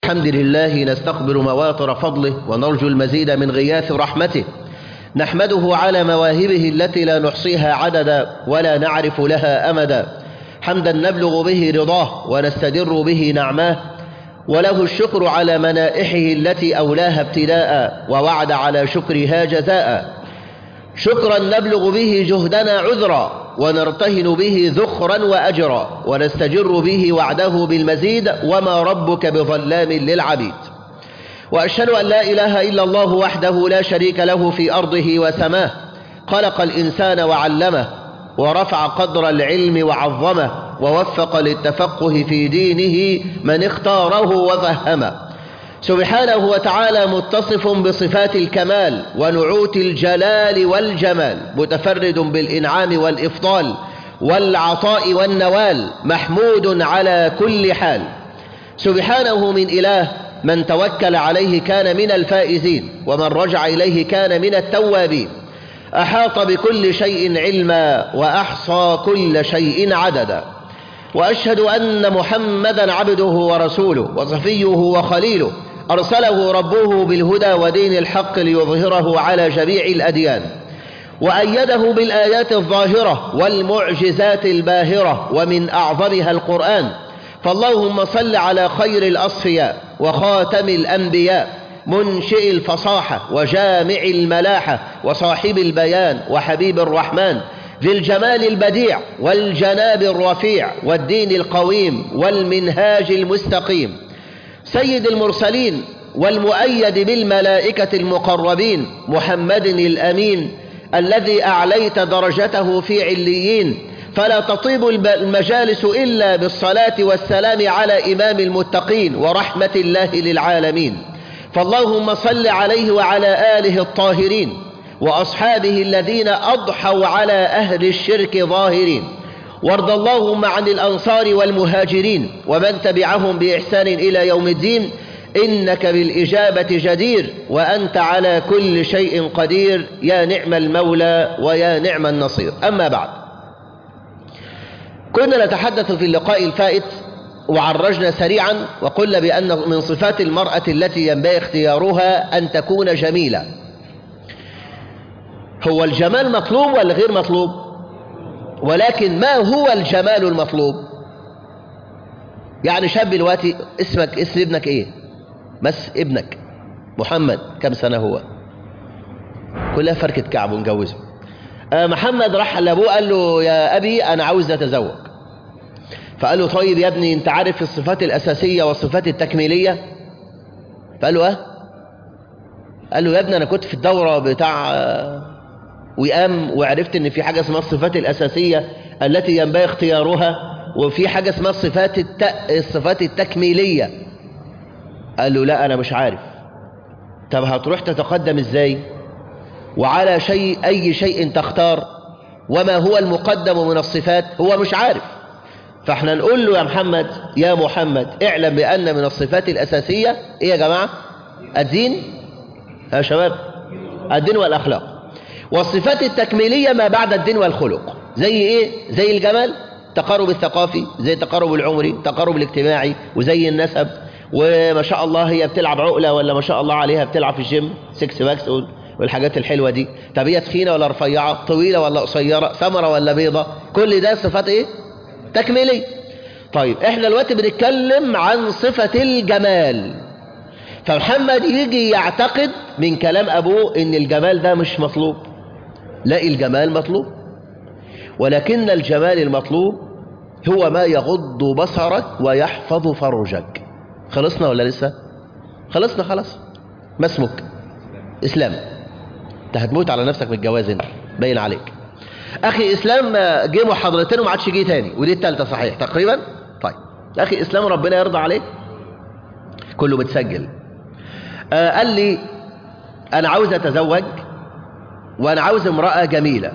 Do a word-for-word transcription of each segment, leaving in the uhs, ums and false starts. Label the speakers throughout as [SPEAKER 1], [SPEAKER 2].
[SPEAKER 1] الحمد لله نستقبل مواطر فضله ونرجو المزيد من غياث رحمته، نحمده على مواهبه التي لا نحصيها عددا ولا نعرف لها أمدا، حمدا نبلغ به رضاه ونستدر به نعماه، وله الشكر على منائحه التي أولاها ابتداء ووعد على شكرها جزاء، شكرا نبلغ به جهدنا عذرا ونرتهن به ذخرا وأجرا، ونستجر به وعده بالمزيد وما ربك بظلام للعبيد. وأشهد أن لا إله إلا الله وحده لا شريك له في أرضه وسماه، خلق الإنسان وعلمه ورفع قدر العلم وعظمه، ووفق للتفقه في دينه من اختاره وفهمه، سبحانه وتعالى متصف بصفات الكمال ونعوت الجلال والجمال، متفرد بالإنعام والإفضال والعطاء والنوال، محمود على كل حال. سبحانه من إله من توكل عليه كان من الفائزين، ومن رجع إليه كان من التوابين، أحاط بكل شيء علما وأحصى كل شيء عددا. وأشهد أن محمدا عبده ورسوله وصفيه وخليله، أرسله ربه بالهدى ودين الحق ليظهره على جميع الأديان، وأيده بالآيات الظاهرة والمعجزات الباهرة ومن أعظمها القرآن. فاللهم صل على خير الأصفياء وخاتم الأنبياء، منشئ الفصاحة وجامع الملاحة وصاحب البيان وحبيب الرحمن، ذي الجمال البديع والجناب الرفيع والدين القويم والمنهاج المستقيم، سيد المرسلين والمؤيد بالملائكة المقربين، محمد الأمين الذي أعليت درجته في عليين، فلا تطيب المجالس إلا بالصلاة والسلام على إمام المتقين ورحمة الله للعالمين. فاللهم صل عليه وعلى آله الطاهرين وأصحابه الذين أضحوا على أهل الشرك ظاهرين، وارض اللهم عن الأنصار والمهاجرين ومن تبعهم بإحسان إلى يوم الدين، إنك بالإجابة جدير وأنت على كل شيء قدير، يا نعم المولى ويا نعم النصير. أما بعد، كنا نتحدث في اللقاء الفائت وعرجنا سريعا وقلنا بأن من صفات المرأة التي ينبغي اختيارها أن تكون جميلة. هو الجمال مطلوب ولا غير مطلوب؟ ولكن ما هو الجمال المطلوب؟ يعني شاب دلوقتي، اسمك اسم ابنك ايه؟ بس ابنك محمد كم سنة هو؟ كلها فركة كعب ونجوزه. آه محمد راح لابوه قال له يا أبي أنا عاوز أتزوج. فقال له طيب يا ابني أنت عارف الصفات الأساسية والصفات التكميلية؟ فقال له أه؟ قال له يا ابني أنا كنت في الدورة بتاع وقام وعرفت ان في حاجة اسمها الصفات الأساسية التي ينبغي اختيارها، وفي حاجة اسمها الصفات الت... الصفات التكميلية. قال له لا أنا مش عارف. طب هتروح تتقدم ازاي؟ وعلى شيء أي شيء تختار؟ وما هو المقدم من الصفات؟ هو مش عارف. فاحنا نقول له يا محمد يا محمد اعلم بأن من الصفات الأساسية ايه يا جماعة؟ الدين يا شباب، الدين والأخلاق. والصفات التكميلية ما بعد الدين والخلق، زي ايه؟ زي الجمال، تقارب الثقافي، زي التقارب العمري، تقارب الاجتماعي، وزي النسب، وما شاء الله هي بتلعب عقلة ولا ما شاء الله عليها بتلعب في الجيم سكس باكس والحاجات الحلوة دي. طب هي تخينة ولا رفيعة، طويلة ولا قصيرة، سمرة ولا بيضة، كل ده صفات ايه؟ تكميلية. طيب احنا دلوقتي بنتكلم عن صفة الجمال. فمحمد يجي يعتقد من كلام ابوه ان الجمال ده مش مطلوب. لا، الجمال مطلوب، ولكن الجمال المطلوب هو ما يغض بصرك ويحفظ فرجك. خلصنا ولا لسه؟ خلصنا خلاص. ما اسمك؟ اسلام. انت هتموت على نفسك من الجواز هنا باين عليك. اخي اسلام جه محاضرتين وما عادش جه تاني، ودي الثالثه صحيح تقريبا. طيب اخي اسلام ربنا يرضى عليك، كله متسجل. آه قال لي انا عاوز اتزوج وانا عاوز امرأة جميلة.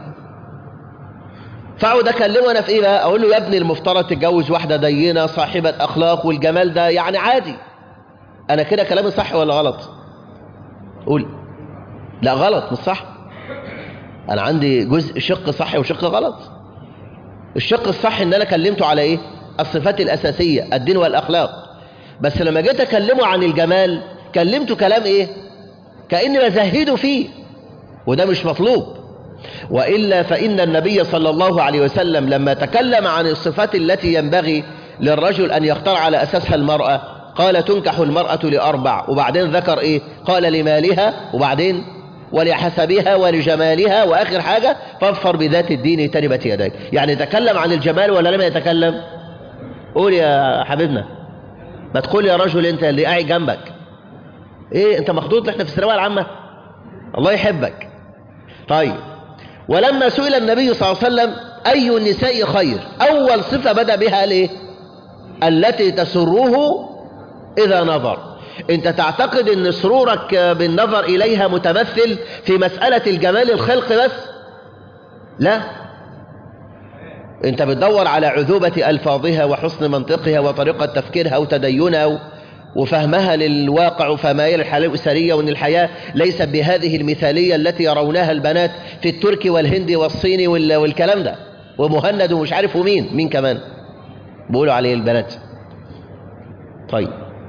[SPEAKER 1] فاقعد اكلمه انا في ايه بقى؟ اقول له يا ابني المفترض تتجوز واحدة دينة صاحبة اخلاق، والجمال ده يعني عادي. انا كده كلامي صح ولا غلط؟ قول. لا غلط، مش صح. انا عندي جزء شق صح وشق غلط. الشق الصح ان انا كلمته على ايه؟ الصفات الاساسية، الدين والاخلاق. بس لما جيت اكلمه عن الجمال كلمته كلام ايه؟ كأني بزهده فيه، وده مش مطلوب. وإلا فإن النبي صلى الله عليه وسلم لما تكلم عن الصفات التي ينبغي للرجل أن يختار على أساسها المرأة قال تنكح المرأة لأربع، وبعدين ذكر إيه؟ قال لمالها، وبعدين ولحسبها ولجمالها، وآخر حاجة فاظفر بذات الدين تربت يديك. يعني تكلم عن الجمال ولا لم يتكلم؟ قول يا حبيبنا، ما تقول يا رجل أنت اللي قاعد جنبك إيه؟ أنت مخطوط إحنا في الثانوية العامة؟ الله يحبك. طيب، ولما سئل النبي صلى الله عليه وسلم أي النساء خير، أول صفة بدأ بها قال إيه؟ التي تسره إذا نظر. أنت تعتقد أن سرورك بالنظر إليها متمثل في مسألة الجمال الخلق بس؟ لا، أنت بتدور على عذوبة ألفاظها وحسن منطقها وطريقة تفكيرها وتدينها وفهمها للواقع وفهمها للحياة الأسرية، وأن الحياة ليست بهذه المثالية التي يرونها البنات في التركي والهندي والصيني والكلام ده، ومهند ومش عارف ومين مين كمان بيقولوا عليه البنات. طيب،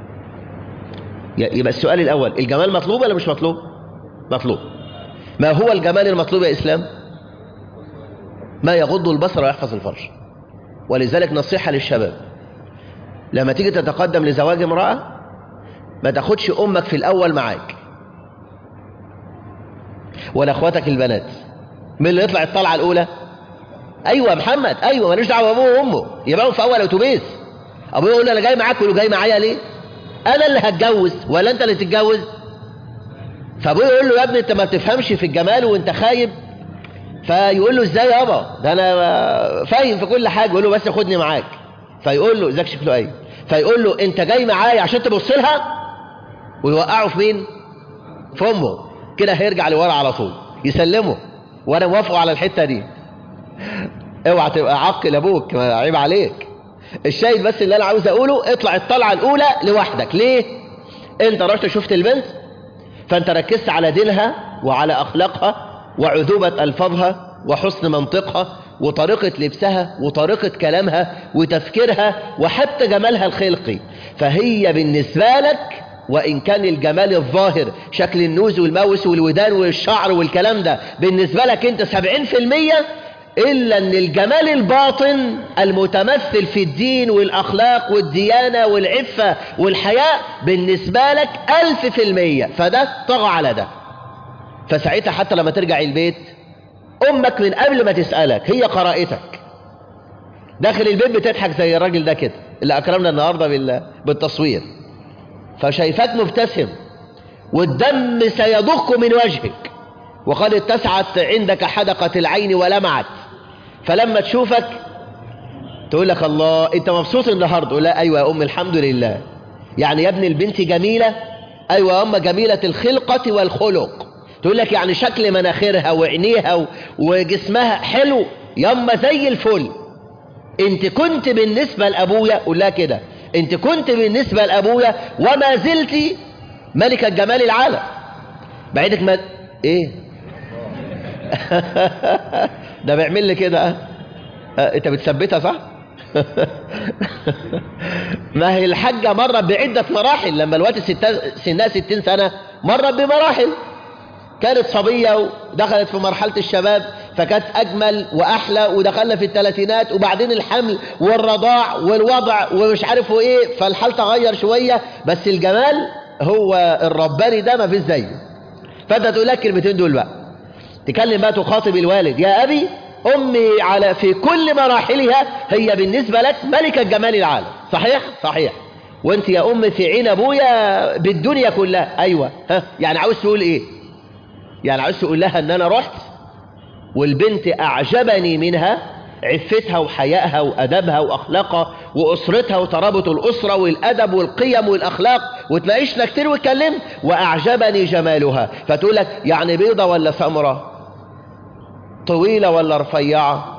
[SPEAKER 1] يبقى السؤال الأول، الجمال مطلوب ولا مش مطلوب؟ مطلوب. ما هو الجمال المطلوب يا إسلام؟ ما يغض البصر ويحفظ الفرج. ولذلك نصيحة للشباب، لما تيجي تتقدم لزواج امرأة ما تاخدش أمك في الأول معاك ولا أخواتك البنات. من اللي يطلع الطلعة الأولى؟ أيوة محمد، أيوة ماليش دعوة بأبوه وأمه، يبقوا في أول أتوبيس. أبوه يقول له أنا جاي معاك، ويقول له جاي معايا ليه؟ أنا اللي هتجوز ولا أنت اللي تتجوز؟ فأبوه يقول له يا ابني أنت ما بتفهمش في الجمال وأنت خايب. فيقول له إزاي يابا؟ ده أنا فاهم في كل حاجة. يقول له بس خدني معاك. فيقول له ذاك شكله أيه؟ فيقول له أنت جاي معايا عشان تبص لها؟ ويوقعه في مين؟ في أمه. كده هيرجع لورا على طول يسلمه، وأنا موافقه على الحتة دي. اوعى تبقى عقل أبوك، عيب عليك. الشاهد بس اللي أنا عاوز أقوله، اطلع الطلعة الأولى لوحدك. ليه؟ أنت رحت شفت البنت، فأنت ركزت على دينها وعلى أخلاقها وعذوبة ألفاظها وحسن منطقها وطريقة لبسها وطريقة كلامها وتفكيرها وحتى جمالها الخلقي. فهي بالنسبة لك، وإن كان الجمال الظاهر شكل النوز والموس والودان والشعر والكلام ده بالنسبة لك أنت سبعين في المية، إلا أن الجمال الباطن المتمثل في الدين والأخلاق والديانة والعفة والحياء بالنسبة لك ألف في المية. فده طغى على ده. فساعتها حتى لما ترجع البيت أمك من قبل ما تسألك هي قرائتك، داخل البيت بتضحك زي الراجل ده كده اللي أكرمنا النهاردة بالتصوير، فشايفاك مبتسم والدم سيضخ من وجهك، وقد اتسعت عندك حدقة العين ولمعت، فلما تشوفك تقول لك الله انت مبسوط النهارده؟ لا ايوه يا ام الحمد لله. يعني يا ابن البنت جميلة؟ ايوه يا ام جميلة الخلقة والخلق. تقول لك يعني شكل مناخيرها وعينيها وجسمها حلو ياما زي الفل. انت كنت بالنسبة لابويا، قول لها كده، انت كنت بالنسبة لابويا وما زلت ملكة جمال العالم. بعيدك ما ايه ده بيعمل لي كده. اه انت بتثبتها صح؟ ما هي الحاجة مرت بعدة مراحل. لما الوقت سنها ستين سنة مرت بمراحل. كانت صبية ودخلت في مرحلة الشباب فكانت أجمل وأحلى، ودخلنا في الثلاثينات وبعدين الحمل والرضاع والوضع ومش عارفه إيه، فالحال تغير شوية، بس الجمال هو الرباني ده ما فيش زيه. فأنت تقول لك كلمتين دول بقى، تكلم بقى تخاطب الوالد، يا أبي أمي على في كل مراحلها هي بالنسبة لك ملكة جمال العالم. صحيح؟ صحيح. وانت يا أم في عين أبويا بالدنيا كلها. أيوة. ها يعني عاوز تقول إيه؟ يعني عاوز تقول لها ان انا رحت والبنت اعجبني منها عفتها وحيائها وادبها واخلاقها واسرتها وترابط الاسره والادب والقيم والاخلاق، وتناقشنا كتير واتكلمت واعجبني جمالها. فتقول لك يعني بيضه ولا سمراء؟ طويله ولا رفيعه؟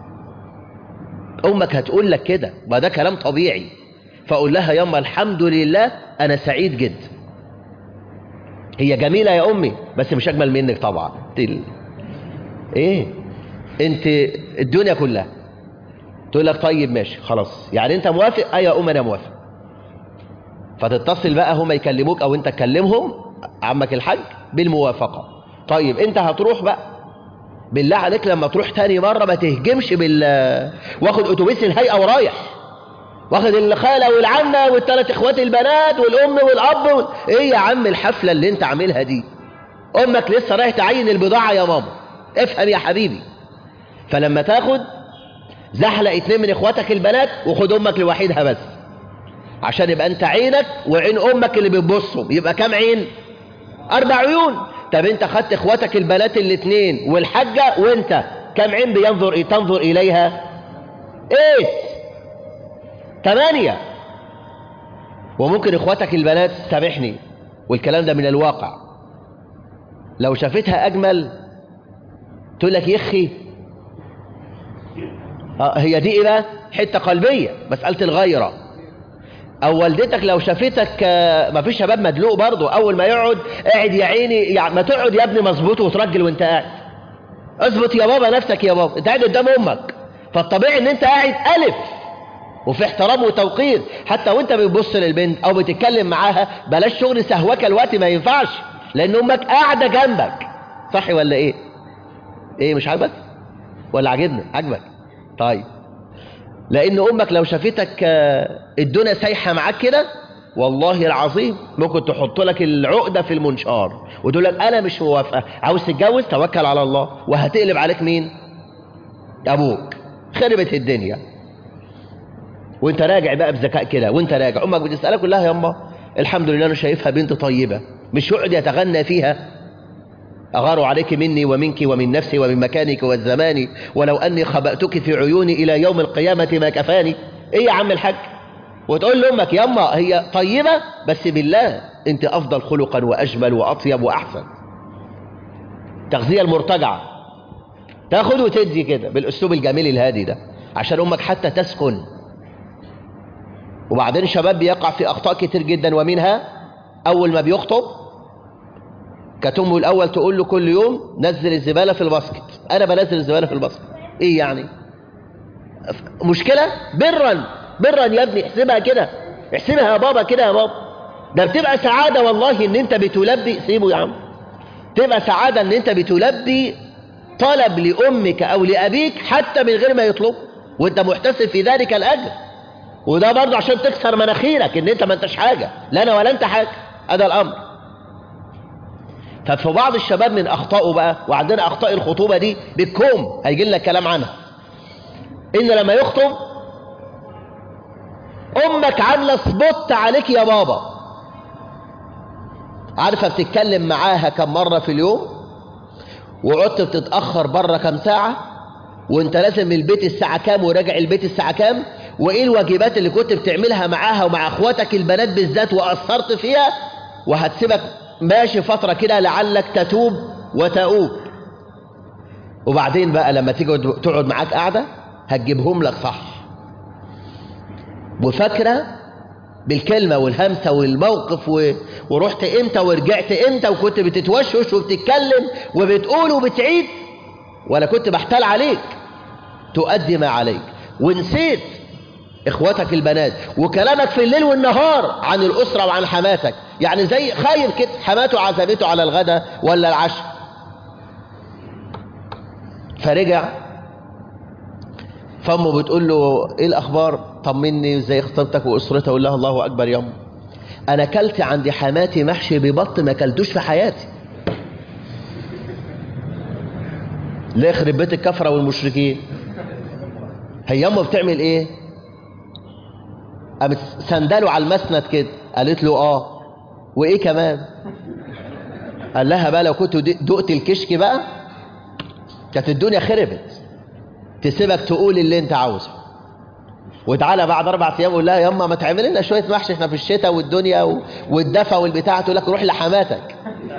[SPEAKER 1] امك هتقول لك كده، ما ده كلام طبيعي. فاقول لها ياما الحمد لله انا سعيد جدا، هي جميلة يا أمي بس مش أجمل منك طبعا. تل... إيه أنت الدنيا كلها. تقول لك طيب ماشي خلاص، يعني أنت موافق؟ أي يا أم أنا موافق. فتتصل بقى هما يكلموك او انت تكلمهم عمك الحاج بالموافقة. طيب انت هتروح بقى، بالله عليك لما تروح تاني مرة ما تهجمش بال واخد اتوبيس الهيئة ورايح، واخد الخالة والعمة والثلاث اخوات البنات والام والاب و... ايه يا عم الحفلة اللي انت عاملها دي؟ امك لسه رايح تعين البضاعة يا ماما، افهم يا حبيبي. فلما تاخد زحلق اتنين من اخواتك البنات وخد امك لوحيدها بس، عشان يبقى انت عينك وعين امك اللي بتبصهم، يبقى كام عين؟ اربع عيون. طب انت خدت اخواتك البنات الاتنين والحاجة وانت كام عين بينظر ايه تنظر اليها؟ ايه؟ تمانية. وممكن اخواتك البنات، سامحني والكلام ده من الواقع، لو شافتها اجمل تقول لك يخي. اه هي دي ايه بقى؟ حته قلبيه، مساله الغيره. او والدتك لو شافتك، ما فيش شباب مدلوق برضه، اول ما يقعد قاعد يا عيني، يعني ما تقعد يا ابني مظبوط وترجل وانت قاعد، اظبط يا بابا نفسك يا بابا، انت قاعد قدام امك، فالطبيعي ان انت قاعد الف وفي احترام وتوقير. حتى وانت بتبص للبنت او بتتكلم معاها بلاش شغل سهوكه الوقت، ما ينفعش، لان امك قاعده جنبك. صح ولا ايه؟ ايه مش عاجبك ولا عاجبني؟ عاجبك. طيب لان امك لو شافتك الدنيا سايحه معاك كده والله العظيم ممكن تحط لك العقده في المنشار وتقول لك انا مش موافقه، عاوز تتجوز توكل على الله، وهتقلب عليك مين؟ ابوك. خربت الدنيا. وانت راجع بقى بذكاء كده، وانت راجع امك بتسالك كلها يا امه الحمد لله انا شايفها بنت طيبه، مش يقعد يتغنى فيها أغار عليك مني ومنك ومن نفسي ومن مكانك والزمان، ولو أني خبأتك في عيوني إلى يوم القيامة ما كفاني. إيه يا عم الحاج؟ وتقول لأمك يا أما هي طيبة بس بالله أنت أفضل خلقا وأجمل وأطيب وأحسن. تغذية المرتجعة، تاخد وتدي كده بالأسلوب الجميل الهادي ده عشان أمك حتى تسكن. وبعدين شباب بيقع في أخطاء كتير جدا، ومنها أول ما بيخطب كانت امه الاول تقول له كل يوم نزل الزباله في الباسكت. انا بنزل الزباله في الباسكت، ايه يعني؟ مشكله؟ برا برا يا ابني، احسبها كده، احسبها يا بابا كده يا بابا. ده بتبقى سعاده والله ان انت بتلبي، سيبه يا عم، تبقى سعاده ان انت بتلبي طلب لامك او لابيك حتى من غير ما يطلب، وانت محتسب في ذلك الاجر. وده برضه عشان تكسر مناخيرك ان انت ما انتش حاجه، لا انا ولا انت حاجه. هذا الامر. ففي بعض الشباب من اخطائه بقى، وعندنا اخطاء الخطوبه دي بالكوم هيجي لنا كلام عنها، ان لما يخطب امك عامله سبوت عليك يا بابا، عارفه بتتكلم معاها كم مره في اليوم، وقعدت بتتاخر بره كم ساعه، وانت لازم من البيت الساعه كام وراجع البيت الساعه كام، وايه الواجبات اللي كنت بتعملها معاها ومع اخواتك البنات بالذات وقصرت فيها، وهتسيبك ماشي فترة كده لعلك تتوب وتؤوب. وبعدين بقى لما تيجي تقعد معاك قاعدة هتجيبهم لك صح، وفاكرة بالكلمة والهمسة والموقف و... ورحت امتى ورجعت امتى، وكنت بتتوشوش وبتتكلم وبتقول وبتعيد، ولا كنت بحتال عليك، تؤدي ما عليك، ونسيت اخواتك البنات وكلامك في الليل والنهار عن الاسره وعن حماتك. يعني زي خايف كده، حماته عزمته على الغداء ولا العشاء، فرجع فامه بتقول له ايه الاخبار، طمني ازاي خطيبتك واسرتها، يقول لها الله اكبر يا ام انا كلت عند حماتي محشي ببط ما كلتوش في حياتي. ليه يخرب بيت الكفره والمشركين؟ هي امه بتعمل ايه؟ قامت سندله على المسند كده، قالت له اه وايه كمان؟ قال لها بقى لو كنت دقت الكشك بقى كانت الدنيا خربت، تسيبك تقول اللي انت عاوزه، وتعالى بعد اربع ايام قول لها ياما ما تعمل لنا شويه محشي، احنا في الشتاء والدنيا والدفا والبتاع، تقول لك روح لحماتك.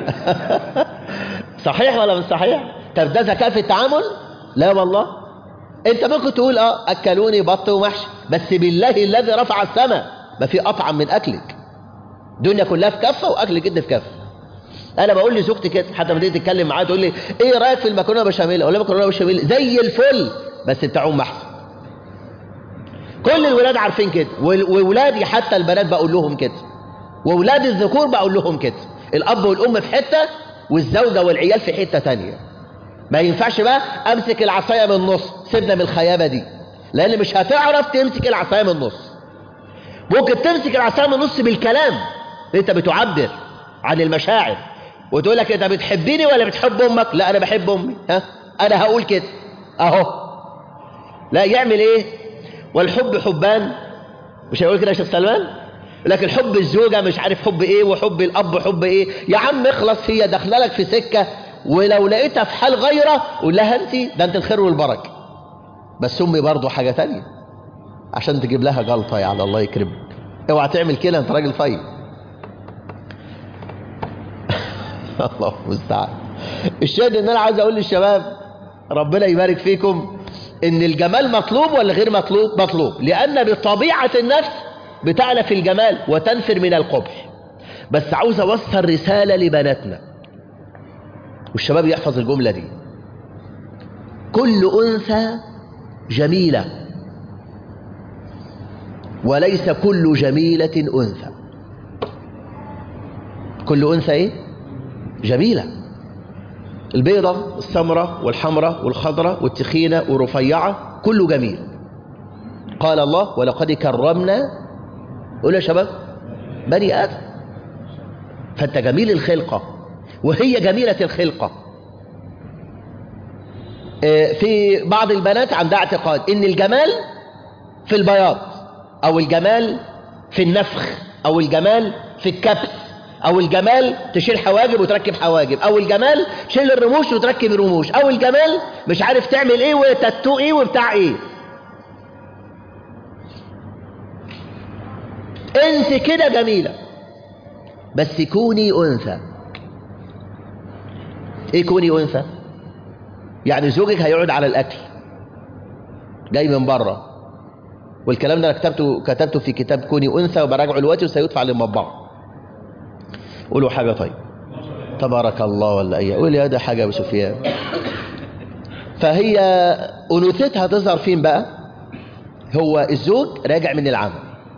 [SPEAKER 1] صحيح ولا مش صحيح؟ طب ده ذكاء في التعامل؟ لا والله. انت ممكن تقول اه اكلوني بط ومحشي، بس بالله الذي رفع السماء ما في اطعم من اكلك. الدنيا كلها في كفه واكل جد في كفه. انا بقول لزوجتي كده حتى لما تيجي تتكلم معايا تقول لي ايه رايك في المكرونه بشاميل، اقول لها مكرونه بشاميل زي الفل بس بتاعهم احسن. كل الولاد عارفين كده، وولادي حتى البنات بقول لهم كده، واولاد الذكور بقول لهم كده، الاب والام في حته والزوجه والعيال في حته تانية. ما ينفعش بقى امسك العصايه من النص، سيبنا من الخيابه دي، لان مش هتعرف تمسك العصايه من النص. ممكن تمسك العصايه من النص بالكلام، انت بتعبر عن المشاعر وتقول لك انت بتحبيني ولا بتحب امك؟ لا انا بحب امي، ها انا هقول كده اهو. لا يعمل ايه؟ والحب حبان، مش هيقول كده يا شيخ سلمان؟ لكن حب الزوجه مش عارف حب ايه، وحب الاب حب ايه. يا عم اخلص، هي داخله لك في سكه، ولو لقيتها في حال غيره قول لها انت ده انت الخير والبركه، بس امي برضه حاجه تانية عشان تجيب لها جلطه. يعني الله يكرمك، اوعى تعمل كده، انت راجل طيب. الله المستعان. الشاهد ان انا عايز اقول للشباب ربنا يبارك فيكم ان الجمال مطلوب ولا غير مطلوب؟ مطلوب، لان بطبيعه النفس بتعلى في الجمال وتنفر من القبح. بس عاوز اوصل رساله لبناتنا والشباب يحفظ الجمله دي: كل انثى جميله وليس كل جميله انثى. كل انثى ايه؟ جميله. البيضة السمراء والحمراء والخضراء والتخينة والرفيعة كله جميل. قال الله ولقد كرمنا، قول يا شباب، بني آدم. فأنت جميل الخلقة وهي جميلة الخلقة. في بعض البنات عندها اعتقاد ان الجمال في البياض، او الجمال في النفخ، او الجمال في الكبس، او الجمال تشيل حواجب وتركب حواجب، او الجمال تشيل الرموش وتركب الرموش، او الجمال مش عارف تعمل ايه وتاتو ايه وبتاع ايه. انت كده جميلة بس كوني انثى. ايه كوني انثى؟ يعني زوجك هيقعد على الاكل جاي من بره، والكلام ده انا كتبته كتبته في كتاب كوني انثى وبراجعه دلوقتي وسيدفع للمطبعه. قولوا حاجه طيب. تبارك الله. ولا ايه؟ قول يا ده حاجه يا ابو سفيان. فهي انوثتها تظهر فين بقى؟ هو الزوج راجع من العمل،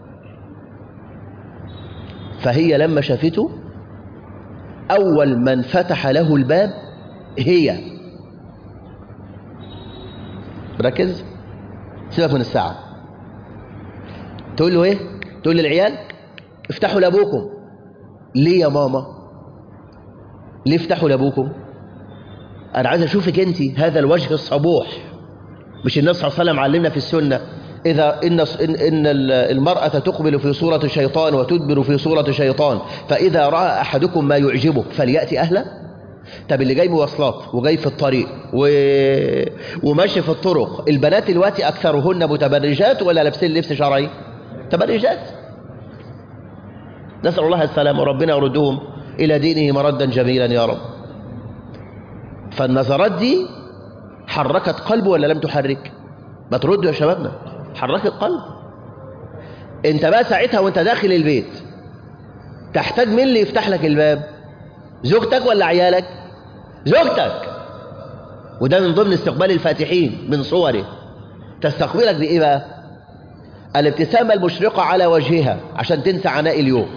[SPEAKER 1] فهي لما شافته اول من فتح له الباب هي. ركز، سيبك من الساعه. تقول له ايه؟ تقول للعيال افتحوا لابوكم. ليه يا ماما؟ ليه افتحوا لابوكم؟ انا عايز اشوفك انت هذا الوجه الصبوح. مش النبي صلى الله عليه وسلم علمنا في السنه اذا ان ان المراه تقبل في صوره شيطان وتدبر في صوره شيطان، فاذا راى احدكم ما يعجبه فلياتي اهله. طب اللي جاي مواصلات وجاي في الطريق و... وماشي في الطرق، البنات دلوقتي اكثرهن متبرجات ولا لابسين لبس شرعي؟ تبرجات. نسأل الله السلامة وربنا يردهم إلى دينه مردا جميلا يا رب. فالنظرات دي حركت قلبه ولا لم تحرك؟ ما تردوا يا شبابنا، حركت قلب. انت بقى ساعتها وانت داخل البيت تحتاج مين اللي يفتح لك الباب؟ زوجتك ولا عيالك؟ زوجتك. وده من ضمن استقبال الفاتحين من صوره. تستقبلك بإيه بقى؟ الابتسامة المشرقة على وجهها عشان تنسى عناء اليوم.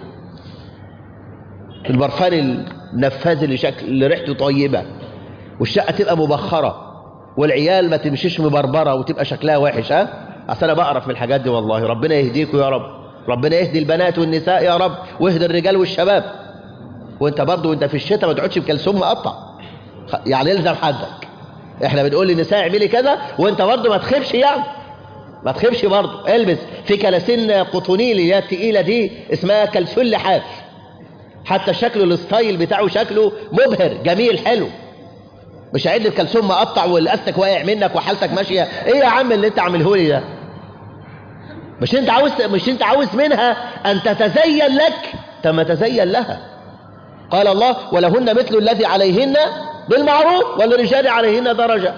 [SPEAKER 1] البرفان النفاذ اللي شكل اللي ريحته طيبة، والشقة تبقى مبخرة، والعيال ما تمشيش مبربرة وتبقى شكلها وحش. ها اصل انا بقرف من الحاجات دي والله. ربنا يهديكم يا رب، ربنا يهدي البنات والنساء يا رب، ويهدي الرجال والشباب. وانت برضه وانت في الشتاء ما تقعدش بكلسون مقطع، يعني الزم حدك. احنا بنقول للنساء اعملي كذا وانت برضه ما تخافش، يعني ما تخافش برضه. البس في كلاسين قطنيل اللي هي التقيله دي اسمها كلسون لحاف، حتى شكله الستايل بتاعه شكله مبهر جميل حلو. مش عيد الكلسون مقطع والاستك واقع منك وحالتك ماشيه. ايه يا عم اللي انت عامله لي ده؟ مش انت عاوز مش انت عاوز منها ان تتزين لك؟ طب ما تزين لها. قال الله ولهن مثل الذي عليهن بالمعروف وللرجال عليهن درجه.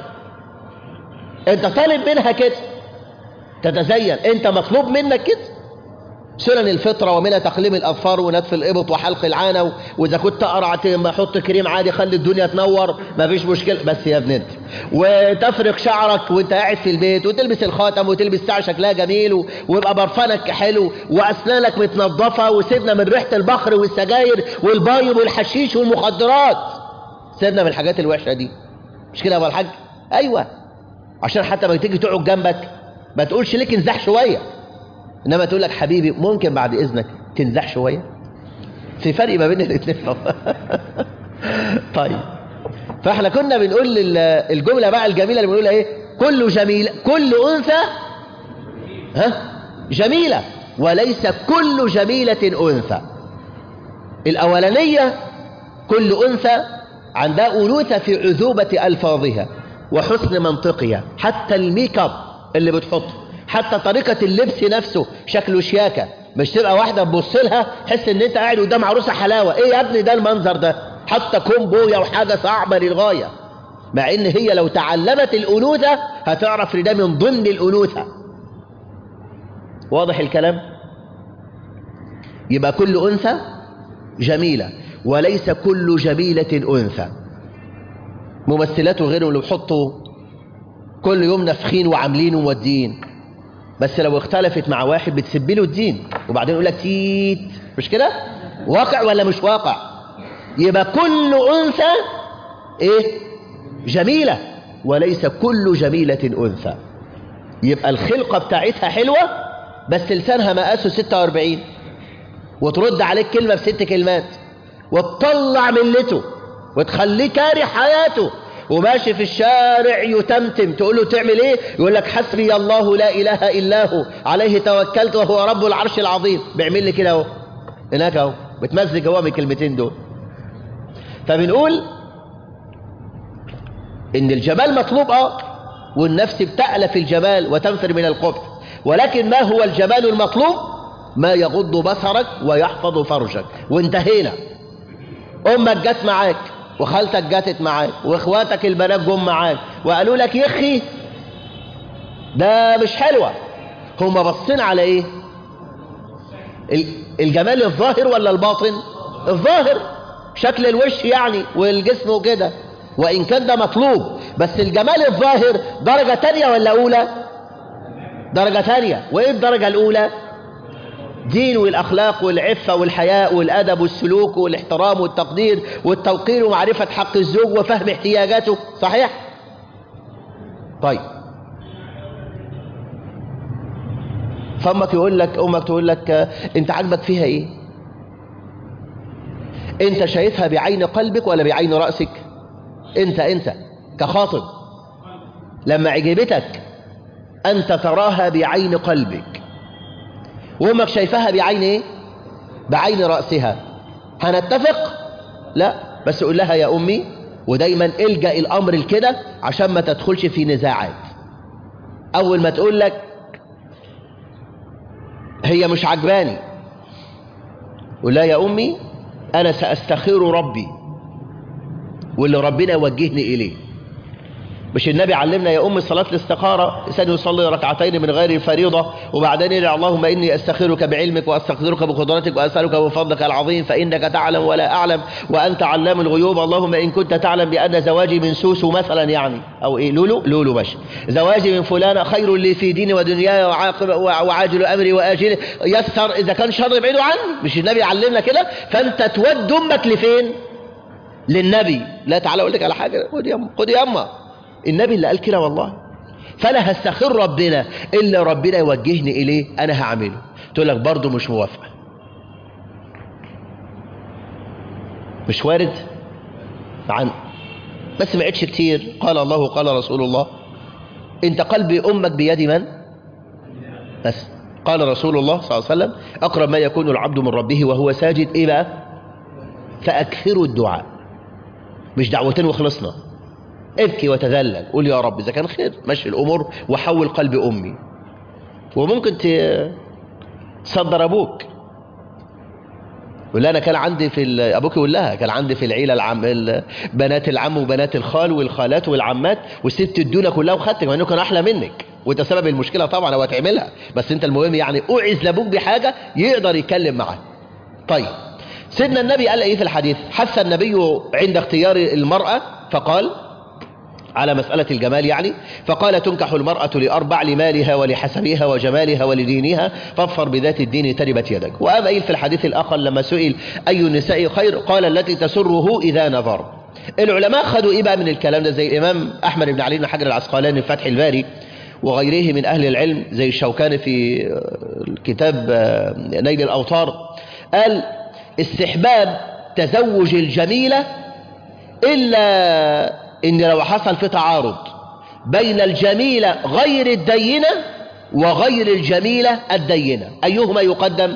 [SPEAKER 1] انت طالب منها كده تتزين، انت مطلوب منك كده. سنن الفطرة ومنها تقليم الأظفار ونتف الإبط وحلق العانة، وإذا كنت أقرع حط كريم عادي خلي الدنيا تنور ما فيش مشكلة، بس يا ابن انت وتفرق شعرك وانت قاعد في البيت وتلبس الخاتم وتلبس ساعة شكلها جميل ويبقى برفانك حلو وأسنانك متنظفة، وسيبنا من ريحة البخر والسجاير والبايب والحشيش والمخدرات، سيبنا من الحاجات الوحشة دي. مش كده يا أبو الحاج؟ أيوة، عشان حتى ما تيجي تقعد جنبك ما تقولش ليك انزح شوية، إنما تقول لك حبيبي ممكن بعد إذنك تنزح شوية. في فرق ما بين الاثنين. طيب، فاحنا كنا بنقول الجملة بقى الجميلة اللي بنقولها ايه؟ كل جميلة، كل أنثى ها جميلة وليس كل جميلة أنثى. الأولانية كل أنثى عندها أنوثة في عذوبة ألفاظها وحسن منطقها، حتى الميك اب اللي بتحطه، حتى طريقة اللبس نفسه شكله شياكة، مش تبقى واحدة تبص لها تحس ان انت قاعد قدام عروسة حلاوة. ايه يا ابني ده المنظر ده؟ حتى كومبويا وحاجة صعبة للغاية، مع ان هي لو تعلمت الأنوثة هتعرف ان ده من ضمن الأنوثة. واضح الكلام؟ يبقى كل أنثى جميلة وليس كل جميلة أنثى. ممثلات وغيرهم اللي بيحطوا كل يوم نفخين وعاملين ومودين، بس لو اختلفت مع واحد بتسب له الدين وبعدين يقول لك تيت. مش كده؟ واقع ولا مش واقع؟ يبقى كل أنثى ايه؟ جميلة وليس كل جميلة أنثى. يبقى الخلقة بتاعتها حلوة بس لسانها مقاسه ستة وأربعين، وترد عليك كلمة بست كلمات وتطلع ملته وتخليه كاره حياته، وماشي في الشارع يتمتم، تقول له تعمل ايه؟ يقول لك حسبي الله لا اله الا هو عليه توكلت وهو رب العرش العظيم. بيعمل لي كده اهو هناك اهو، بتمزج هو من الكلمتين دول. فبنقول ان الجمال مطلوب اه، والنفس بتألف الجمال وتنفر من القبح، ولكن ما هو الجمال المطلوب؟ ما يغض بصرك ويحفظ فرجك. وانتهينا. امك جت معاك وخالتك جاتت معاك واخواتك البنات جم معاك وقالوا لك يا اخي ده مش حلوة، هم باصين على ايه؟ الجمال الظاهر ولا الباطن؟ الظاهر، شكل الوش يعني والجسم وكده، وان كان ده مطلوب، بس الجمال الظاهر درجة تانية ولا اولى؟ درجة تانية. وايه الدرجة الاولى؟ دين والأخلاق والعفة والحياء والأدب والسلوك والاحترام والتقدير والتوقير ومعرفة حق الزوج وفهم احتياجاته. صحيح؟ طيب، فأمك يقول لك أمك تقول لك أنت عاجبك فيها إيه؟ أنت شايفها بعين قلبك ولا بعين رأسك؟ أنت أنت كخاطب لما عجبتك أنت تراها بعين قلبك، وامك شايفاها بعين ايه؟ بعين رأسها. هنتفق؟ لا، بس قول لها يا امي، ودايما الجأ الامر الكده عشان ما تدخلش في نزاعات. اول ما تقول لك هي مش عجباني، قول لها يا امي انا سأستخير ربي واللي ربنا يوجهني اليه. مش النبي علمنا يا أم صلاة الاستخارة؟ إنسان يصلي ركعتين من غير الفريضة وبعدين يقول اللهم إني أستخيرك بعلمك وأستقدرك بقدرتك وأسألك بفضلك العظيم فإنك تعلم ولا أعلم وأنت علام الغيوب. اللهم إن كنت تعلم بأن زواجي من سوسو مثلا يعني، أو إيه لولو لولو ماشي، زواجي من فلانة خير لي في ديني ودنياي وعاقب وعاجل أمري وآجله، يسر إذا كان شر ابعده عني. مش النبي علمنا كده؟ فأنت تود أمك لفين؟ للنبي. لا تعالى أقول لك على حاجة، خد يا أم خد يا أم، النبي اللي قال كده والله. فانا هستخير ربنا، الا ربنا يوجهني اليه انا هعمله. تقول لك برضه مش موافقه، مش وارد عن بس ما عدش كتير. قال الله قال رسول الله. انت قلب امك بيد من؟ بس قال رسول الله صلى الله عليه وسلم اقرب ما يكون العبد من ربه وهو ساجد ايه بقى؟ فاكثروا الدعاء. مش دعوتين وخلصنا، ابكي وتذلل، قول يا رب إذا كان خير مشي الأمور وحول قلب أمي. وممكن تصدر أبوك، ولا أنا كان عندي في أبوك يقول لها كان عندي في العيلة العم بنات العم وبنات الخال والخالات والعمات، وسبت الدنيا كلها وخدتك مع إنه كان أحلى منك. وانت سبب المشكله طبعا، هو هتعملها، بس انت المهم يعني اوعز لابوك بحاجه يقدر يتكلم معاه. طيب سيدنا النبي قال ايه في الحديث؟ حث النبي عند اختيار المراه فقال على مسألة الجمال يعني، فقال تنكح المرأة لأربع: لمالها ولحسبها وجمالها ولدينها فاظفر بذات الدين تربت يدك. وقام قايل في الحديث الآخر لما سئل أي النساء خير قال التي تسره إذا نظر. العلماء خدوا إيه بقى من الكلام ده؟ زي الإمام أحمد بن علي بن حجر العسقلاني في فتح الباري وغيره من أهل العلم زي الشوكاني في كتاب نيل الأوطار، قال استحباب تزوج الجميلة إلا إن لو حصل في تعارض بين الجميلة غير الدينة وغير الجميلة الدينة، أيهما يقدم؟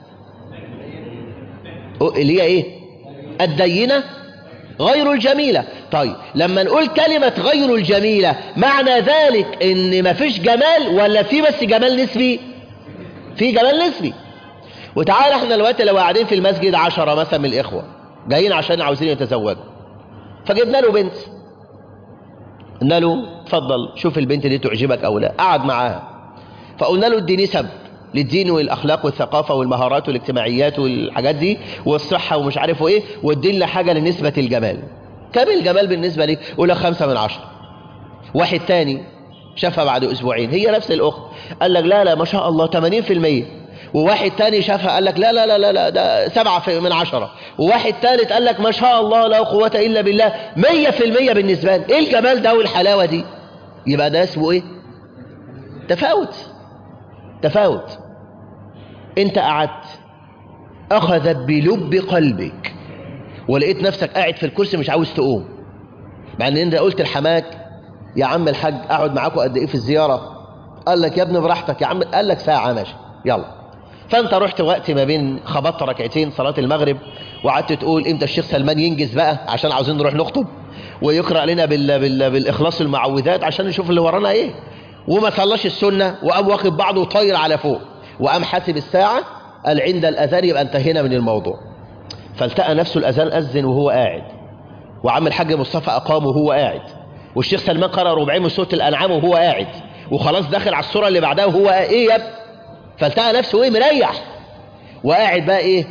[SPEAKER 1] اللي هي إيه؟ الدينة غير الجميلة. طيب لما نقول كلمة غير الجميلة معنى ذلك إن مفيش جمال ولا في بس جمال نسبي؟ في جمال نسبي. وتعالى احنا دلوقتي لو قاعدين في المسجد عشرة مثلا من الإخوة جايين عشان عاوزين يتزوجوا، فجبنا له بنت، قلنا له اتفضل شوف البنت دي تعجبك او لا، قعد معاها، فقلنا له ادي نسب للدين والاخلاق والثقافه والمهارات والاجتماعيات والحاجات دي والصحه ومش عارف ايه، وادي لنا حاجه لنسبه الجمال. كم الجمال بالنسبه لي؟ قول خمسة من عشرة. واحد تاني شافها بعد اسبوعين هي نفس الاخت قال لك لا لا ما شاء الله ثمانين في المية. وواحد تاني شافها قال لك لا لا لا لا, لا ده سبعة من عشرة. وواحد تالت قال لك ما شاء الله لا قوة إلا بالله مية في المية بالنسبة لي. إيه الجمال ده والحلاوة دي؟ يبقى ده اسمه إيه؟ تفاوت. تفاوت. أنت قعدت أخذت بلب قلبك ولقيت نفسك قاعد في الكرسي مش عاوز تقوم، مع ان انت قلت لحماك يا عم الحاج اقعد معاكم قد ايه في الزيارة؟ قال لك يا ابني براحتك يا عم، قال لك ساعة ماشي يلا. فانت رحت وقت ما بين خبطت ركعتين صلاة المغرب وقعدت تقول امتى الشيخ سلمان ينجز بقى عشان عاوزين نروح نخطب ويقرأ لنا بال... بال... بالاخلاص المعوذات عشان نشوف اللي ورانا ايه، وما صلاش السنة وقام واخد بعضه وطاير على فوق وقام حاسب الساعة قال عند الأذان يبقى انتهينا من الموضوع. فالتقى نفسه الأذان أذن وهو قاعد، وعم الحاج مصطفى أقام وهو قاعد، والشيخ سلمان قرأ ربعين من سورة الأنعام وهو قاعد، وخلاص داخل على السورة اللي بعدها وهو ايه يا ابني. فالتقى نفسه ايه مريح وقاعد بقى ايه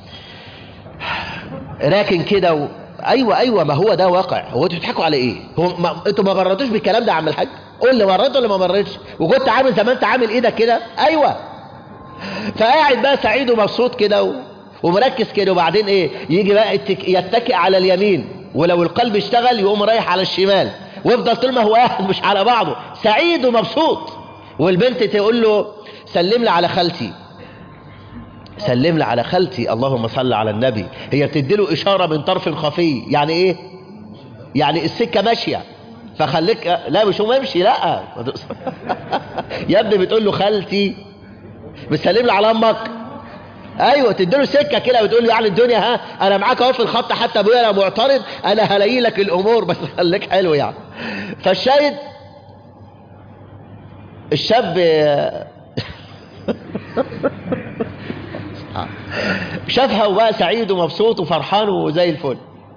[SPEAKER 1] راكن كده و... ايوه ايوه ما هو ده واقع. هو انتوا بتضحكوا على ايه؟ هو ما... انتوا ما مرتوش بالكلام ده يا عم الحاج؟ قول لي مريت ولا ما مريتش؟ وكنت عامل زي ما انت عامل ايدك كده؟ ايوه. فقاعد بقى سعيد ومبسوط كده و... ومركز كده، وبعدين ايه يجي بقى يتك... يتكئ على اليمين، ولو القلب اشتغل يقوم رايح على الشمال، ويفضل طول ما هو قاعد مش على بعضه سعيد ومبسوط. والبنت تقول له سلم لي على خالتي، سلم لي على خالتي، اللهم صل على النبي. هي بتدي له اشاره من طرف خفي، يعني ايه؟ يعني السكه ماشيه فخليك لا مش هو يمشي لا يا ابني بتقول له خالتي بتسلم لي على امك. ايوه تدي له سكه كده وتقول له يعني الدنيا ها انا معاك اهو في الخط، حتى ابويا انا معترض انا هلاقي لك الامور بس خليك حلو يعني. فالشاهد الشاب شافها وبقى سعيد ومبسوط وفرحان وزي الفل.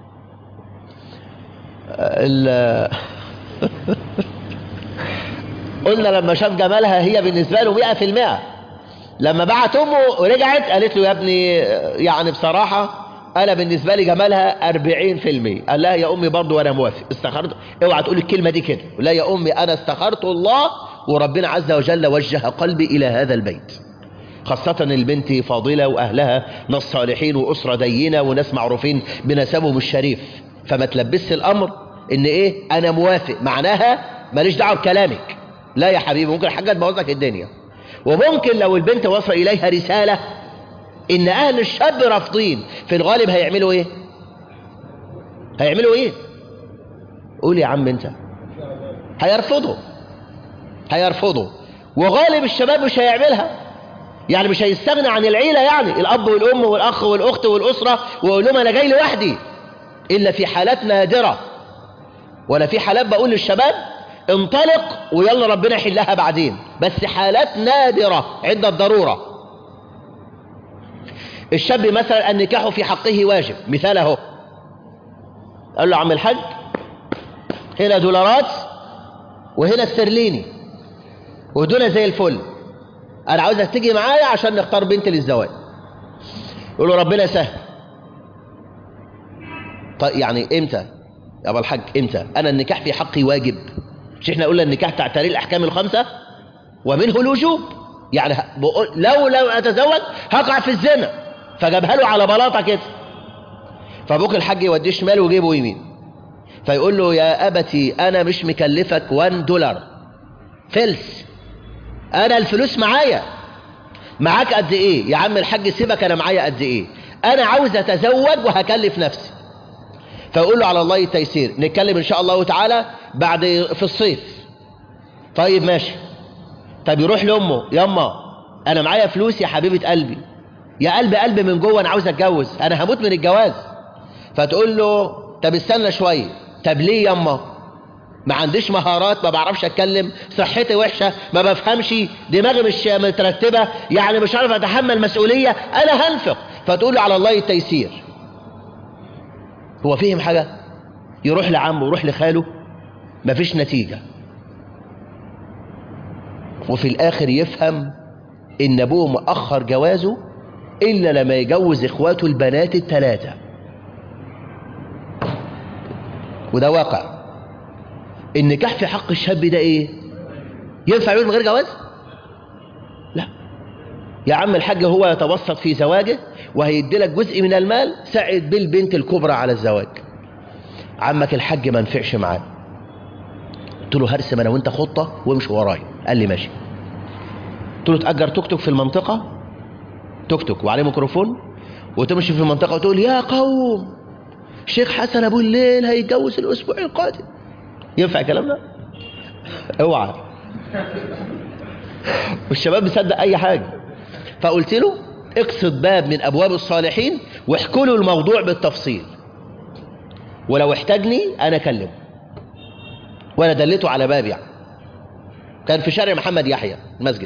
[SPEAKER 1] قلنا لما شاف جمالها هي بالنسبة له مئة في المئة. لما بعت امه ورجعت قالت له يا ابني يعني بصراحة انا بالنسبة لي جمالها أربعين في المية. قال لها يا امي برضو وانا موافق استخرت. اوعى تقول الكلمة دي كده، لا يا امي انا استخرت الله وربنا عز وجل وجه قلبي الى هذا البيت، خاصة البنت فاضلة واهلها ناس صالحين واسرة دينة وناس معروفين بنسبهم الشريف، فما تلبس الامر ان ايه انا موافق معناها ماليش دعوه بكلامك. لا يا حبيبي ممكن حاجة تبوظ لك الدنيا. وممكن لو البنت وصل اليها رسالة ان اهل الشاب رافضين، في الغالب هيعملوا ايه؟ هيعملوا ايه؟ قول يا عم انت. هيرفضوا هيرفضوا وغالب الشباب مش هيعملها، يعني مش هيستغنى عن العيلة، يعني الاب والام والاخ والاخت والاسرة ويقول لهم انا جاي لوحدي، الا في حالات نادرة. ولا في حالات بقول للشباب انطلق ويلا ربنا يحلها بعدين، بس حالات نادرة عند الضرورة. الشاب مثلا النكاح في حقه واجب، مثال اهو قال له عم الحاج هنا دولارات وهنا استرليني، ودول زي الفل، انا عاوزك تيجي معايا عشان نختار بنت للزواج. يقول له ربنا سهل. طيب يعني امتى يا ابو الحاج؟ امتى؟ انا النكاح في حقي واجب، مش احنا قلنا النكاح تعتري الاحكام الخمسه ومنه الوجوب، يعني بقول لو لو اتزوج هقع في الزنا، فجابها له على بلاطه كده. فابوك الحاج يوديه شمال ويجيبه يمين، فيقول له يا ابتي انا مش مكلفك واحد دولار فلس، انا الفلوس معايا. معاك قد ايه يا عم الحاج؟ سيبك انا معايا قد ايه، انا عاوز اتزوج وهكلف نفسي. فيقول له على الله التيسير، نتكلم ان شاء الله تعالى بعد في الصيف. طيب ماشي. طب يروح لامه، ياما انا معايا فلوس يا حبيبه قلبي، يا قلب قلبي من جوه انا عاوز اتجوز، انا هموت من الجواز. فتقول له طب استنى شويه. طب ليه ياما؟ ما عنديش مهارات، ما بعرفش اتكلم، صحتي وحشه، ما بفهمش، دماغي مش مترتبه، يعني مش عارف اتحمل مسؤوليه، انا هنفق. فتقول له على الله التيسير. هو فهم حاجه؟ يروح لعمه ويروح لخاله، مفيش نتيجه. وفي الاخر يفهم ان ابوه مأخر جوازه الا لما يجوز اخواته البنات الثلاثه. وده واقع. النكاح في حق الشاب ده ايه؟ ينفع يقول من غير جواز؟ لا يا عم الحاج، هو يتوسط في زواجه وهيدي لك جزء من المال، ساعد بالبنت الكبرى على الزواج. عمك الحاج ما نفعش معاه، قلت له هرسم انا وانت خطه وامشي ورايا. قال لي ماشي. قلت له تأجر توك توك في المنطقه، توك توك وعليه ميكروفون، وتمشي في المنطقه وتقول يا قوم شيخ حسن ابو الليل هيتجوز الاسبوع القادم. ينفع الكلام ده؟ اوعى. والشباب بيصدق اي حاجه. فقلت له اقصد باب من ابواب الصالحين واحكوا له الموضوع بالتفصيل، ولو احتاجني انا اكلمه. وانا دليته على باب، يعني كان في شارع محمد يحيى المسجد،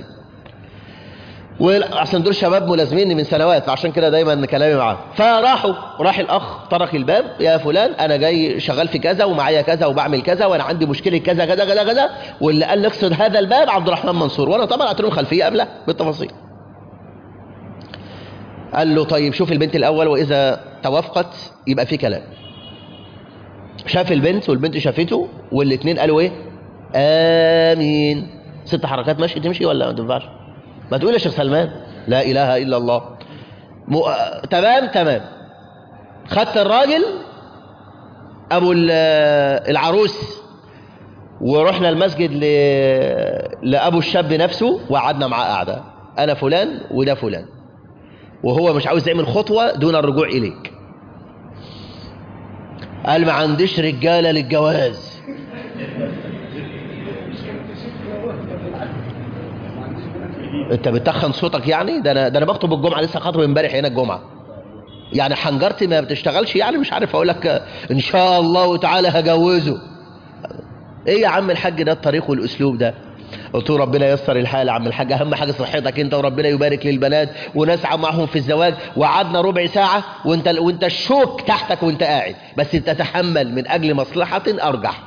[SPEAKER 1] واصلا دول شباب ملازميني من سنوات، عشان كده دايما كلامي معاهم. فراحوا، راح الاخ طرق الباب، يا فلان انا جاي شغال في كذا ومعايا كذا وبعمل كذا وانا عندي مشكله كذا كذا كذا كذا، واللي قال لي اقصد هذا الباب عبد الرحمن منصور. وانا طبعا قلت له خلفيه قبله بالتفاصيل. قال له طيب شوف البنت الاول، واذا توافقت يبقى في كلام. شاف البنت والبنت شافته، والاثنين قالوا ايه؟ امين. ست حركات ماشي تمشي ولا ما تنفعش؟ ما تقول يا شيخ سلمان لا اله الا الله. م... تمام تمام. خدت الراجل ابو العروس ورحنا المسجد ل... لابو الشاب نفسه، وقعدنا معاه قعده، انا فلان وده فلان، وهو مش عاوز يعمل خطوه دون الرجوع اليك. قال ما عنديش رجاله للجواز. انت بتخن صوتك يعني؟ ده انا ده انا بخطب الجمعه، لسه خاطب امبارح هنا الجمعه، يعني حنجرتي ما بتشتغلش، يعني مش عارف اقول لك ان شاء الله تعالى هجوزه. ايه يا عم الحاج ده الطريق والاسلوب ده؟ قلت له ربنا ييسر الحال يا عم الحاج، اهم حاجه صحتك انت، وربنا يبارك للبنات ونسعى معهم في الزواج. وقعدنا ربع ساعه وانت وانت الشوك تحتك وانت قاعد، بس انت تتحمل من اجل مصلحه ارجح.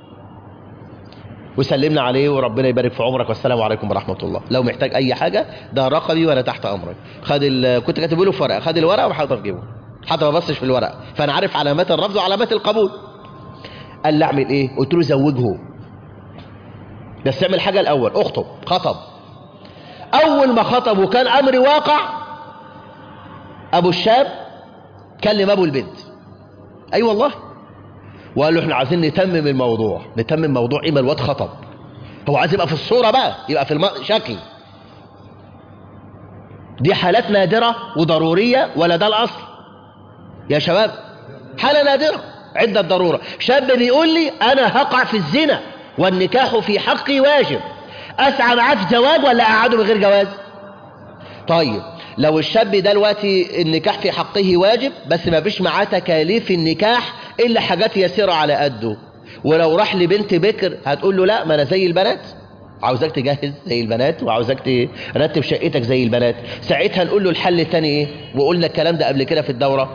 [SPEAKER 1] وسلمنا عليه وربنا يبارك في عمرك، والسلام عليكم ورحمه الله. لو محتاج اي حاجه ده رقمي وانا تحت امرك. خد ال... كنت كاتبه له في ورقه، خد الورقه وحاطه في جيبه، حتى ما بصش في الورقه، فانا عارف علامات الرفض وعلامات القبول. قال لي اعمل ايه؟ قلت له زوجه، بس اعمل حاجه الاول، اخطب. خطب. اول ما خطب وكان امر واقع، ابو الشاب كلم ابو البنت. اي أيوة والله. وقال له احنا عايزين نتمم الموضوع. نتمم موضوع ايه؟ ما الواد خطب، هو عايز يبقى في الصوره بقى، يبقى في الشكل. دي حالات نادره وضروريه ولا ده الاصل يا شباب؟ حاله نادره عده ضروره. شاب بيقول لي انا هقع في الزنا والنكاح في حقي واجب، اسعى معاه في زواج ولا اقعده من غير جواز؟ طيب لو الشاب ده دلوقتي النكاح في حقه واجب، بس ما فيش معاه تكاليف النكاح الا حاجات يسيره على قده، ولو راح لبنت بكر هتقول له لا ما انا زي البنات، عاوزاك تجهز زي البنات وعاوزاك ترتب شقتك زي البنات. ساعتها نقول له الحل الثاني ايه؟ وقلنا الكلام ده قبل كده في الدوره،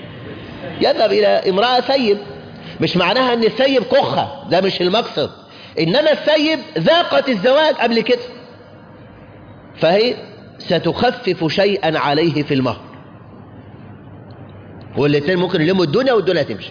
[SPEAKER 1] يذهب الى امراه ثيب. مش معناها ان الثيب كخه، ده مش المقصد. إنما الثيب ذاقت الزواج قبل كده، فهي ستخفف شيئا عليه في المهر، والاتنين ممكن يلموا الدنيا والدنيا تمشي.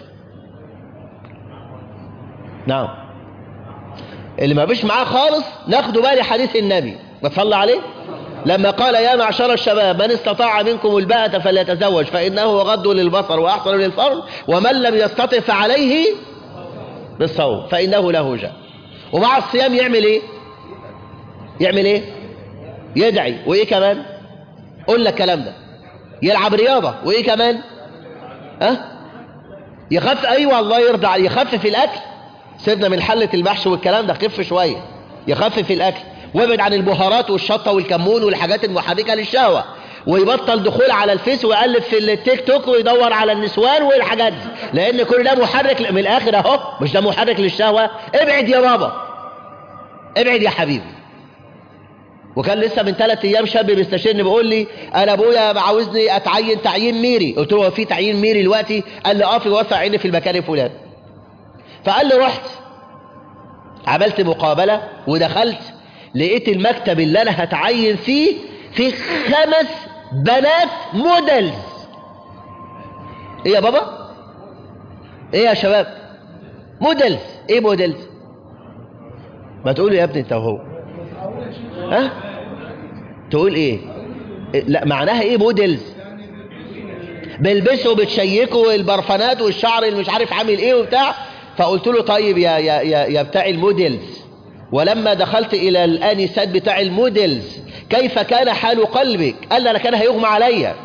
[SPEAKER 1] نعم. اللي ما فيش معاه خالص ناخده بقى لحديث النبي ما تصلى عليه لما قال يا معشر الشباب من استطاع منكم الباءة فليتزوج فإنه غض للبصر وأحسن للفرج ومن لم يستطع فعليه بالصوم فإنه له وجه. ومع الصيام يعمل ايه؟ يعمل ايه؟ يدعي. وايه كمان؟ قول لك الكلام ده. يلعب رياضة. وايه كمان؟ أه؟ يخف. ايوه الله يرضى عليه. يخفف الاكل. سيبنا من حلة المحشي والكلام ده، خف شوية. يخفف الاكل وابعد عن البهارات والشطة والكمون والحاجات المحركة للشهوة، ويبطل دخول على الفيس ويقلب في التيك توك ويدور على النسوان والحاجات دي، لان كل ده محرك من الاخر اهو. مش ده محرك للشهوة؟ ابعد يا بابا، ابعد يا حبيبي. وكان لسه من ثلاث ايام شاب بيستشيرني بيقول لي انا ابويا عاوزني اتعين تعيين ميري. قلت له هو في تعيين ميري دلوقتي؟ قال لي اه في وسع عيني في المكان الفلاني. فقال لي رحت عملت مقابلة ودخلت لقيت المكتب اللي انا هتعين فيه في خمس بنات موديلز. ايه يا بابا؟ ايه يا شباب؟ موديلز. ايه موديلز؟ ما تقول يا ابني انت وهو. ها؟ تقول ايه؟ لا معناها ايه موديلز؟ بيلبسوا وبتشيكوا البرفانات والشعر اللي مش عارف عامل ايه وبتاع. فقلت له طيب يا يا يا, يا بتاع الموديلز، ولما دخلت الى الانسات بتاع الموديلز كيف كان حال قلبك؟ قال لي انا كان هيغمى عليا.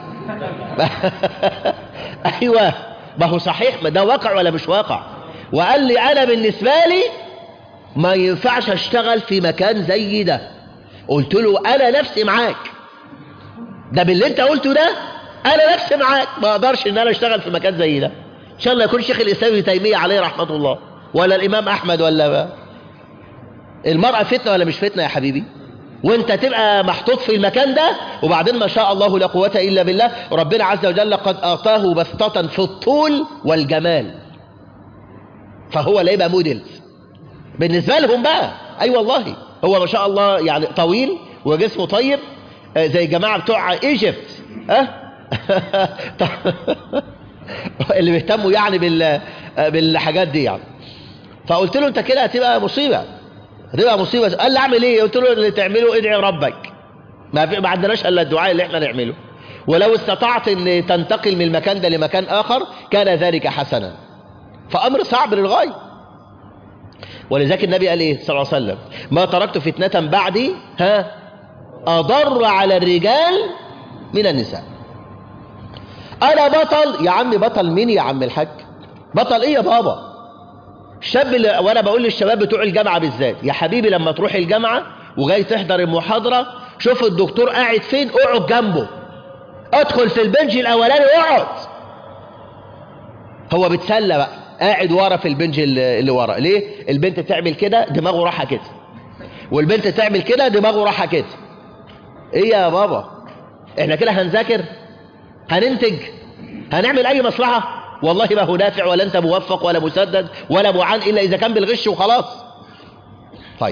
[SPEAKER 1] ايوه ما هو صحيح، ما ده واقع ولا مش واقع؟ وقال لي انا بالنسبه لي ما ينفعش اشتغل في مكان زي ده. قلت له انا نفسي معاك، ده باللي انت قلته ده انا نفسي معاك، ما اقدرش ان انا اشتغل في مكان زي ده. ان شاء الله يكون شيخ الاسلام ابن تيميه عليه رحمه الله ولا الامام احمد ولا ما. المرأة فتنة ولا مش فتنة يا حبيبي؟ وانت تبقى محطوط في المكان ده وبعدين ما شاء الله لا قوة الا بالله ربنا عز وجل قد اعطاه بسطة في الطول والجمال، فهو لا يبقى موديلز بالنسبة لهم بقى. اي أيوة والله هو ما شاء الله يعني طويل وجسمه طيب زي جماعة بتوع ايجيبت ها اللي بيهتموا يعني بال بالحاجات دي يعني. فقلت له انت كده هتبقى مصيبة، هتبقى مصيبة. قال لي اعمل ايه؟ قلت له اللي تعمله ادعي ربك، ما, في... ما عندناش الا الدعاء اللي احنا نعمله، ولو استطعت ان تنتقل من المكان ده لمكان اخر كان ذلك حسنا. فامر صعب للغاية. ولذلك النبي قال ايه صلى الله عليه وسلم ما تركت فتنة بعدي ها اضر على الرجال من النساء. انا بطل يا عم. بطل مين يا عم الحاج؟ بطل ايه يا بابا؟ الشاب اللي وانا بقول للشباب بتوع الجامعة بالذات يا حبيبي لما تروح الجامعة وجاي تحضر المحاضرة شوف الدكتور قاعد فين اقعد جنبه، ادخل في البنج الاولاني واقعد. هو بتسلى بقى قاعد ورا في البنج اللي ورا. ليه؟ البنت تعمل كده دماغه راحة كده، والبنت تعمل كده دماغه راحة كده. ايه يا بابا؟ احنا كده هنذاكر؟ هننتج؟ هنعمل اي مصلحة؟ والله ما هو نافع ولا انت موفق ولا مسدد ولا معان الا اذا كان بالغش وخلاص. طيب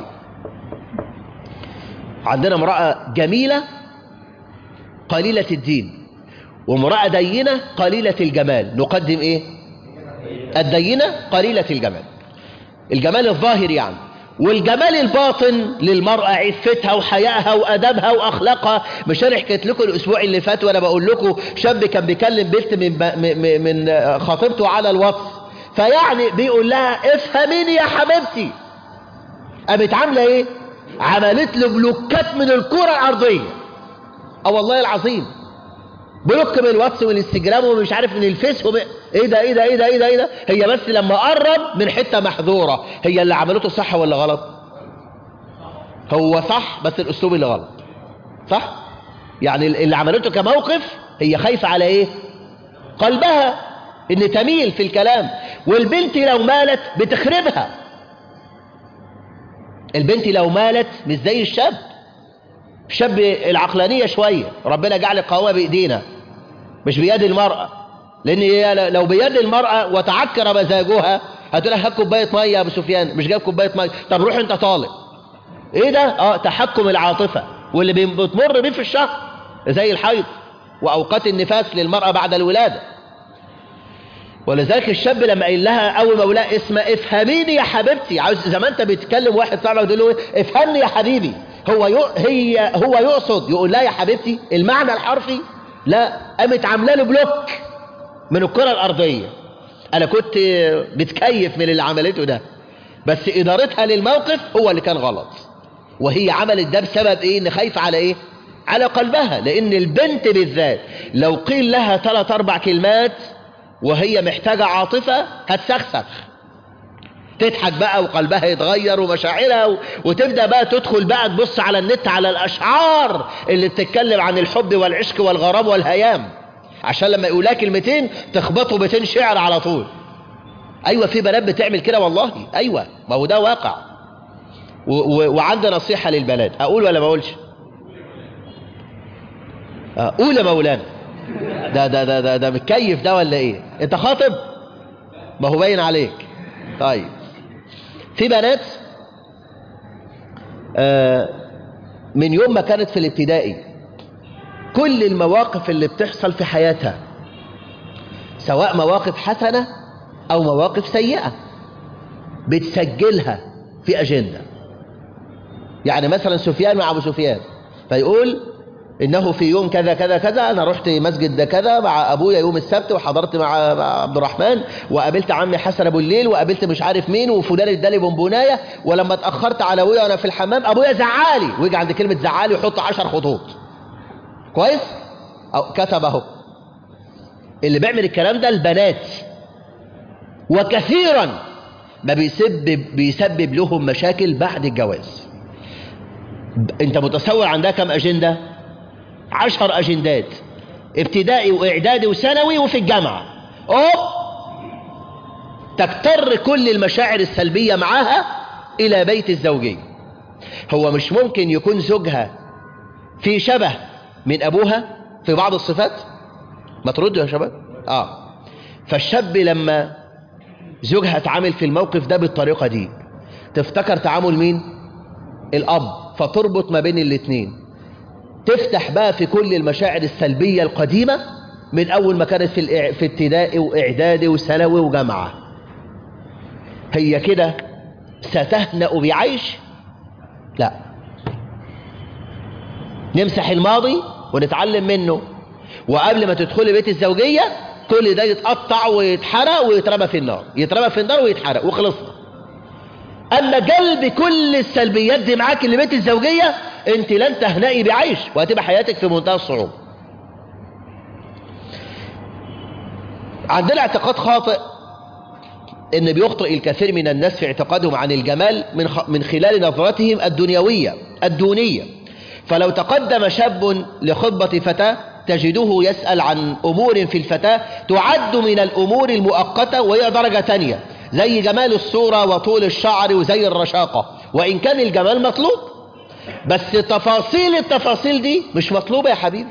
[SPEAKER 1] عندنا امرأة جميلة قليلة الدين وامرأة دينة قليلة الجمال. نقدم ايه؟ الدينة قليلة الجمال، الجمال الظاهر يعني. والجمال الباطن للمرأة عفتها وحيائها وأدبها وأخلاقها. مش أنا حكيت لكم الأسبوع اللي فات وأنا بقول لكم شاب كان بيكلم بنت من من خطيبته على الواتس، فيعني بيقول لها افهميني يا حبيبتي. قامت عاملة إيه؟ عملت له بلوكات من الكرة الأرضية. أه والله العظيم بلوك من الواتس والانستجرام ومش عارف من الفيس وم... ايه ده ايه ده ايه ده ايه ده ايه ده. هي بس لما قرب من حته محظوره. هي اللي عملته صح ولا غلط؟ هو صح بس الاسلوب اللي غلط. صح؟ يعني اللي عملته كموقف هي خايفه على ايه؟ قلبها ان تميل في الكلام. والبنت لو مالت بتخربها. البنت لو مالت مش زي الشاب. الشاب العقلانيه شويه ربنا جعل القوامه بايدينا مش بيد المرأة، لأن هي لو بيد المرأة وتعكر مزاجها هتقول لها هات كوبايه ميه يا ابو سفيان، مش جايب كوبايه ميه، طب روح انت طالق. ايه ده؟ اه تحكم العاطفه، واللي بتمر بيه في الشهر زي الحيض واوقات النفاس للمراه بعد الولاده. ولذلك الشاب لما قال لها اول ما قال اسمها افهميني يا حبيبتي، عاوز زي ما انت بتكلم واحد صاحبك تقول له افهمني يا حبيبي، هو يو هي هو يقصد يقول لا يا حبيبتي المعنى الحرفي؟ لا، قامت عامله له بلوك من الكره الارضيه. انا كنت بتكيف من اللي عملته ده، بس ادارتها للموقف هو اللي كان غلط. وهي عملت ده بسبب ايه؟ ان خايفه على ايه؟ على قلبها. لان البنت بالذات لو قيل لها ثلاث اربع كلمات وهي محتاجه عاطفه هتسخسخ، تضحك بقى وقلبها يتغير ومشاعرها، وتبدا بقى تدخل بقى تبص على النت على الاشعار اللي بتتكلم عن الحب والعشق والغرام والهيام، عشان لما يقولها كلمتين تخبطوا بيتين شعر على طول. ايوه في بنات بتعمل كده والله، ايوه ما هو ده واقع. وعندنا نصيحه للبنات، اقول ولا ما اقولش؟ قول يا مولانا. ده ده ده ده, ده متكيف ده ولا ايه؟ انت خاطب؟ ما هو باين عليك. طيب في بنات آه من يوم ما كانت في الابتدائي كل المواقف اللي بتحصل في حياتها سواء مواقف حسنة او مواقف سيئة بتسجلها في اجندة. يعني مثلا سفيان مع ابو سفيان فيقول انه في يوم كذا كذا كذا انا رحت مسجد ده كذا مع ابويا يوم السبت، وحضرت مع عبد الرحمن، وقابلت عمي حسن ابو الليل، وقابلت مش عارف مين، وفلان ادالي بونبونايه، ولما اتاخرت على ابويا وانا في الحمام ابويا زعالي، ويجي عند كلمه زعالي ويحط عشر خطوط. كويس؟ او كتب اهو. اللي بيعمل الكلام ده البنات، وكثيرا ما بيسبب بيسبب لهم مشاكل بعد الجواز. انت متصور عندها كم اجنده؟ عشر اجندات، ابتدائي واعدادي وثانوي وفي الجامعه. اوب تكتر كل المشاعر السلبيه معاها الى بيت الزوجيه. هو مش ممكن يكون زوجها في شبه من ابوها في بعض الصفات؟ ما تردوا يا شباب. اه فالشاب لما زوجها اتعامل في الموقف ده بالطريقه دي تفتكر تعامل مين؟ الاب، فتربط ما بين الاثنين، تفتح بقى في كل المشاعر السلبية القديمة من أول ما كانت في في ابتدائي وإعدادي وثانوي وجامعة. هي كده ستهنأ بعيش؟ لا، نمسح الماضي ونتعلم منه، وقبل ما تدخلي بيت الزوجية كل ده يتقطع ويتحرق ويترمى في النار، يترمى في النار ويتحرق وخلصنا. أما قلب كل السلبيات دي معاك اللي بيت الزوجية انت لن تهنئي بعيش، وهتبقى حياتك في منتهى الصعوبة. عندنا اعتقاد خاطئ ان بيخطئ الكثير من الناس في اعتقادهم عن الجمال من من خلال نظرتهم الدنيوية الدونية. فلو تقدم شاب لخطبة فتاة تجده يسأل عن امور في الفتاة تعد من الامور المؤقتة وهي درجة تانية، زي جمال الصورة وطول الشعر وزي الرشاقة، وان كان الجمال مطلوب بس تفاصيل التفاصيل دي مش مطلوبة يا حبيبي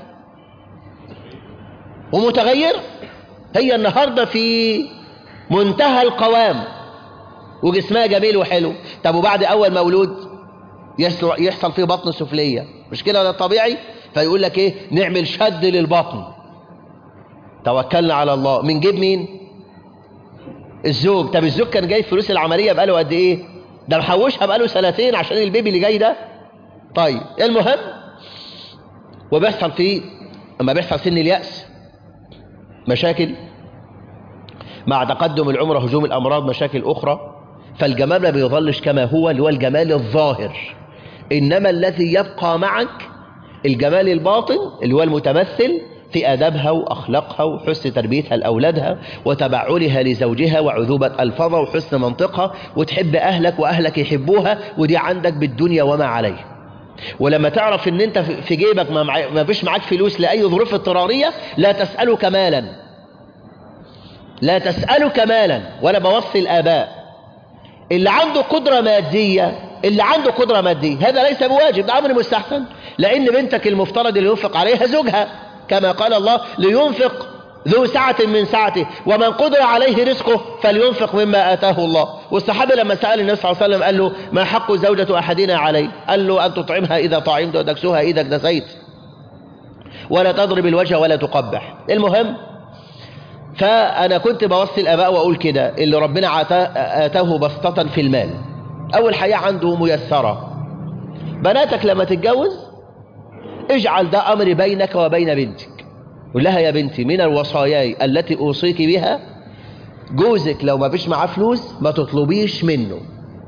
[SPEAKER 1] ومتغير. هي النهاردة في منتهى القوام وجسمها جميل وحلو، طب وبعد اول مولود يحصل فيه بطن سفلية، مش كده ولا طبيعي؟ فيقول لك ايه؟ نعمل شد للبطن. توكلنا على الله. من جيب مين؟ الزوج. طب الزوج كان جاي فلوس العملية بقاله قد ايه؟ ده محوشها بقاله سنتين عشان البيبي اللي جاي ده. طيب المهم، وبيحصل فيه اما بيحصل سن اليأس مشاكل، مع تقدم العمر هجوم الامراض مشاكل اخرى. فالجمال ما بيظلش كما هو اللي هو الجمال الظاهر، انما الذي يبقى معك الجمال الباطن اللي هو المتمثل في ادبها واخلاقها وحسن تربيتها لاولادها وتبعلها لزوجها وعذوبة الفاظها وحسن منطقها، وتحب اهلك واهلك يحبوها، ودي عندك بالدنيا وما عليه. ولما تعرف ان انت في جيبك ما, مع... ما فيش معاك فلوس لاي ظروف اضطراريه، لا تسالك مالا، لا تسالك مالا. وانا بوصي الاباء اللي عنده قدره ماديه، اللي عنده قدره ماديه هذا ليس بواجب، ده امر مستحسن، لان بنتك المفترض اللي ينفق عليها زوجها، كما قال الله لينفق ذو سعة من سعته ومن قدر عليه رزقه فلينفق مما آتاه الله. والصحابي لما سأل النبي صلى الله عليه وسلم قال له ما حق زوجة أحدنا عليه؟ قال له أن تطعمها إذا طعمت وتكسوها إذا اكتسيت ولا تضرب الوجه ولا تقبح. المهم، فأنا كنت بوصي الآباء وأقول كده: اللي ربنا آتاه بسطة في المال، أول حياة عنده ميسرة، بناتك لما تتجوز اجعل ده أمر بينك وبين بنتك. قل لها يا بنتي من الوصاياي التي أوصيك بها، جوزك لو ما فيش معاه فلوس ما تطلبيش منه،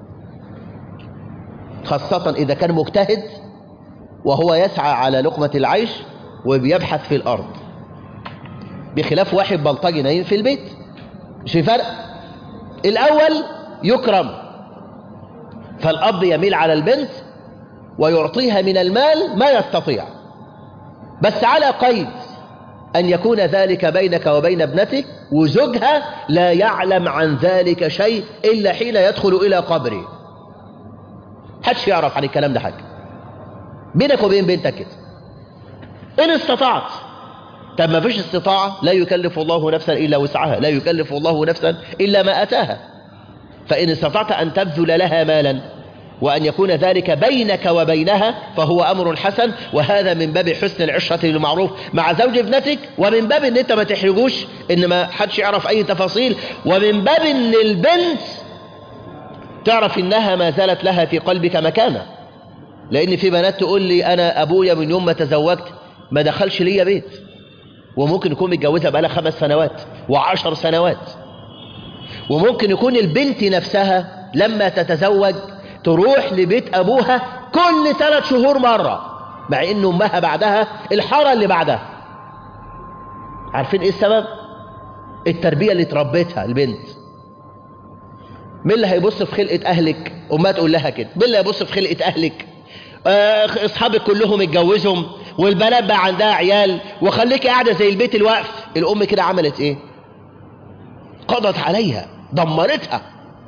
[SPEAKER 1] خاصة إذا كان مجتهد وهو يسعى على لقمة العيش وبيبحث في الأرض، بخلاف واحد بلطجي نايم في البيت. مش في فرق؟ الأول يكرم، فالأب يميل على البنت ويعطيها من المال ما يستطيع، بس على قيد أن يكون ذلك بينك وبين ابنتك، وزوجها لا يعلم عن ذلك شيء إلا حين يدخل إلى قبره. حدش يعرف عن الكلام ده حاجة بينك وبين بنتك كده إن استطعت. طب ما فيش استطاعة، لا يكلف الله نفسا إلا وسعها، لا يكلف الله نفسا إلا ما أتاها. فإن استطعت أن تبذل لها مالا وأن يكون ذلك بينك وبينها فهو أمر حسن، وهذا من باب حسن العشرة بالمعروف مع زوج ابنتك، ومن باب ان انت ما تحرجوش ان ما حدش يعرف اي تفاصيل، ومن باب ان البنت تعرف انها ما زالت لها في قلبك مكانة. لان في بنات تقول لي انا ابويا من يوم ما تزوجت ما دخلش ليا بيت، وممكن يكون متجوزة بقالها خمس سنوات وعشر سنوات. وممكن يكون البنت نفسها لما تتزوج تروح لبيت أبوها كل ثلاث شهور مرة، مع إن أمها بعدها الحارة اللي بعدها. عارفين إيه السبب؟ التربية اللي تربيتها البنت. مين اللي هيبص في خلقة أهلك؟ أمها تقول لها كده. مين اللي هيبص في خلقة أهلك؟ آه أصحابك كلهم اتجوزهم والبنات بقى عندها عيال وخليكي قاعدة زي البيت الوقف. الأم كده عملت إيه؟ قضت عليها، دمرتها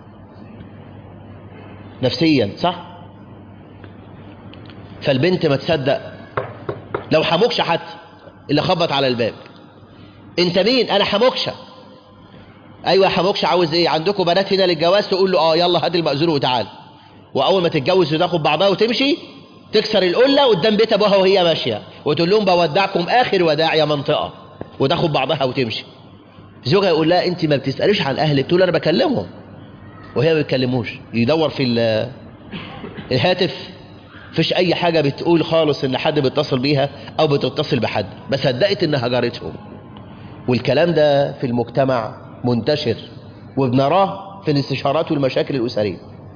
[SPEAKER 1] نفسيا، صح؟ فالبنت ما تصدق لو حموكشة حتى اللي خبط على الباب: انت مين؟ انا حموكشة. ايوه حموكشة، عاوز ايه؟ عندكم بنات هنا للجواز؟ تقول له اه يلا هات المأذون وتعال. واول ما تتجوز وتاخد بعضها وتمشي تكسر القلة قدام بيت ابوها وهي ماشية وتقول لهم بودعكم اخر وداع يا منطقة، وتاخد بعضها وتمشي. زوجها يقول لها انت ما بتسأليش عن اهلك، تقول انا بكلمهم وهي ما بيتكلموش. يدور في الهاتف فيش اي حاجة بتقول خالص ان حد بيتصل بيها او بتتصل بحد، بس صدقت انها جارتهم. والكلام ده في المجتمع منتشر وبنراه في الاستشارات والمشاكل الاسرية.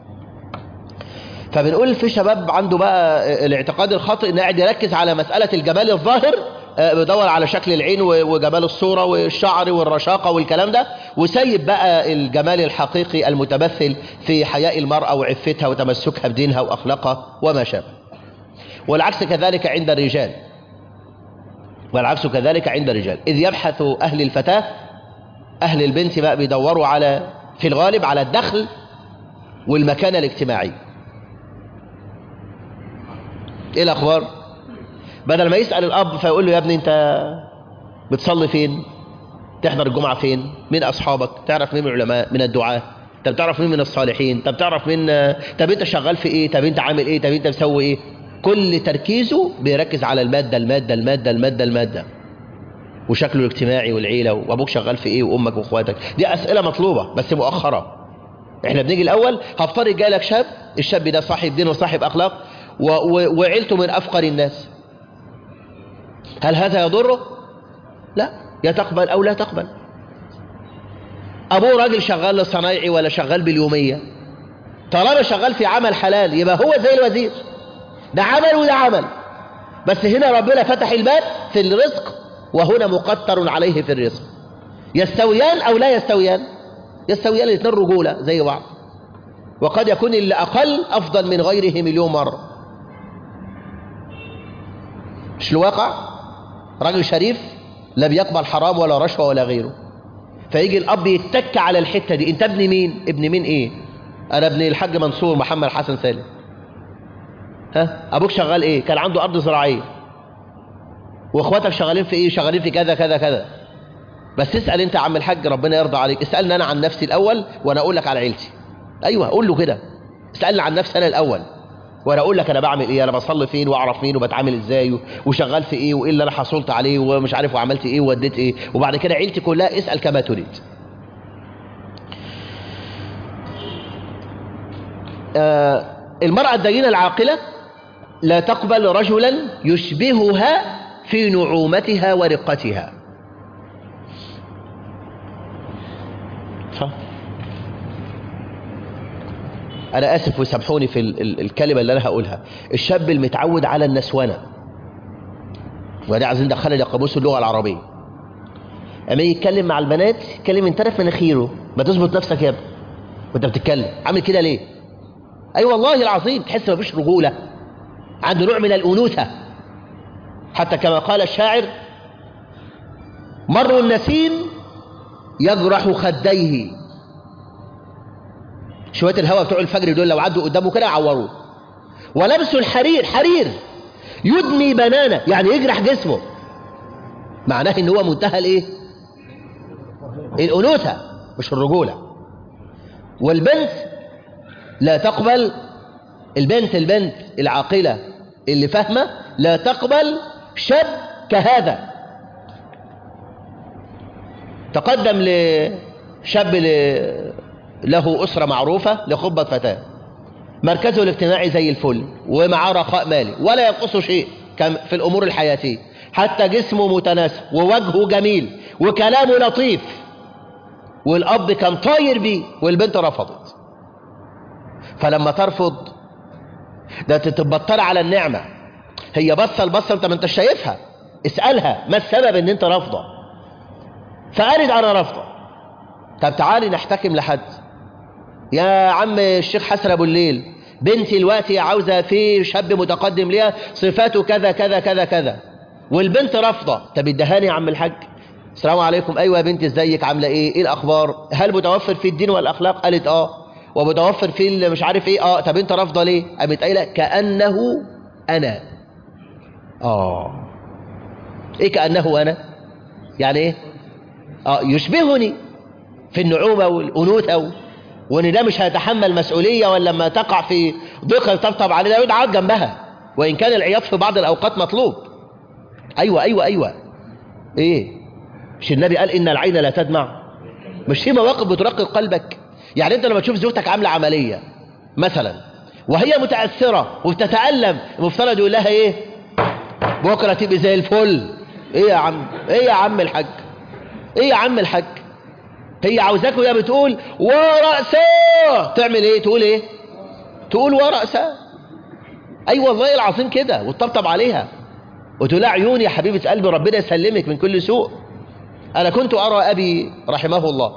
[SPEAKER 1] فبنقول في شباب عنده بقى الاعتقاد الخاطئ انه قاعد يركز على مسألة الجمال الظاهر، بيدور على شكل العين وجمال الصورة والشعر والرشاقة والكلام ده، وسيب بقى الجمال الحقيقي المتمثل في حياء المرأة وعفتها وتمسكها بدينها وأخلاقها وما شابه. والعكس كذلك عند الرجال، والعكس كذلك عند الرجال. إذ يبحث أهل الفتاة، أهل البنت بقى بيدوروا على في الغالب على الدخل والمكانة الاجتماعية. إيه الأخبار؟ بدل ما يسأل الأب فيقول له يا ابني أنت بتصلي فين؟ تحضر الجمعة فين؟ مين أصحابك؟ تعرف مين من العلماء؟ من الدعاة؟ طب تعرف مين من الصالحين؟ طب تعرف مين؟ طب أنت شغال في إيه؟ طب أنت عامل إيه؟ طب أنت بتسوي إيه؟ كل تركيزه بيركز على المادة المادة المادة المادة المادة وشكله الاجتماعي والعيلة، وأبوك شغال في إيه؟ وأمك وأخواتك. دي أسئلة مطلوبة بس مؤخرة. إحنا بنيجي الأول هفترض جاي لك شاب، الشاب ده صاحب دين وصاحب أخلاق و... و... وعيلته من أفقر الناس، هل هذا يضره؟ لا، يا تقبل أو لا تقبل. أبوه راجل شغال صنايعي ولا شغال باليومية، طالما شغال في عمل حلال يبقى هو زي الوزير، ده عمل وده عمل، بس هنا ربنا فتح الباب في الرزق وهنا مقتر عليه في الرزق. يستويان أو لا يستويان؟ يستويان، الاثنين رجولة زي بعض، وقد يكون اللي أقل أفضل من غيره مليون مرة. مش الواقع؟ راجل شريف لا بيقبل حرام ولا رشوة ولا غيره، فيجي الأب يتك على الحتة دي. أنت ابن مين؟ ابن مين إيه؟ أنا ابن الحاج منصور محمد حسن سالم. ها؟ أبوك شغال إيه؟ كان عنده أرض زراعية. وإخواتك شغالين في إيه؟ شغالين في كذا كذا كذا. بس اسأل انت يا عم الحاج ربنا يرضى عليك، اسألني انا عن نفسي الاول وانا اقول لك على عيلتي. ايوه قول له كده، اسألني عن نفسي انا الاول وانا اقول لك انا بعمل ايه، انا بصلي فين واعرف مين وبتعامل ازاي وشغال في ايه وايه اللي انا حصلت عليه ومش عارف وعملت ايه ووديت ايه، وبعد كده عيلتي كلها اسأل كما تريد. آه المرأة الدينة العاقلة لا تقبل رجلا يشبهها في نعومتها ورقتها. أنا آسف وسامحوني في ال ال الكلمة اللي أنا هقولها، الشاب المتعود على النسوانة، وده عايزين ندخلها لقاموس اللغة العربية، أما يتكلم مع البنات يتكلم من طرف مناخيره، ما تظبط نفسك يا ابني وأنت بتتكلم، عامل كده ليه؟ أي أيوة والله العظيم تحس ما فيش رجولة، عنده نوع من الأنوثة، حتى كما قال الشاعر: مر النسيم يجرح خديه. شوية الهواء بتوع الفجر دول لو عدوا قدامه كده عوروه. ولبس الحرير، حرير يدمي بنانه، يعني يجرح جسمه، معناه ان هو منتهى الايه؟ الانوثه مش الرجوله. والبنت لا تقبل، البنت البنت العاقله اللي فاهمه لا تقبل شاب كهذا. تقدم لشاب له أسرة معروفة لخطبة فتاة، مركزه الاجتماعي زي الفل ومعاه رخاء مالي ولا ينقصه شيء في الأمور الحياتية، حتى جسمه متناسب ووجهه جميل وكلامه لطيف، والأب كان طاير بيه والبنت رفضت. فلما ترفض ده تتبطر على النعمة، هي بصة البصة انت ما انت شايفها، اسألها ما السبب ان انت رافضة، فقالت انا رافضة. طب تعالي نحتكم لحد، يا عم الشيخ حسن ابو الليل بنتي دلوقتي عاوزه في شاب متقدم ليها صفاته كذا كذا كذا كذا والبنت رافضه، طب ادهاني يا عم الحاج. السلام عليكم، ايوه يا بنتي ازيك عامله ايه، ايه الاخبار، هل متوفر في الدين والاخلاق؟ قالت اه. ومتوفر في مش عارف ايه؟ اه. طب انت رافضه ليه؟ قامت قايله كانه انا. اه ايه كانه انا؟ يعني ايه؟ اه يشبهني في النعومه والانوثه، وان ده مش هيتحمل مسؤوليه، ولا لما تقع في ضيقه يطبطب عليه، ده يقعد جنبها، وان كان العياط في بعض الاوقات مطلوب. ايوه ايوه ايوه ايه؟ مش النبي قال ان العين لا تدمع؟ مش في مواقف بترقق قلبك؟ يعني انت لما تشوف زوجتك عامله عمليه مثلا وهي متاثره وبتتالم، المفترض يقول لها ايه؟ بكره تبقي زي الفل. ايه يا عم، ايه يا عم الحاج، ايه يا عم الحاج؟ هي عاوزاك وهي بتقول ورأسه، تعمل ايه؟ تقول ايه؟ تقول ورأسه. اي أيوة والله العظيم كده، وتطبطب عليها وتقول لها عيوني يا حبيبه قلبي ربنا يسلمك من كل سوء. انا كنت ارى ابي رحمه الله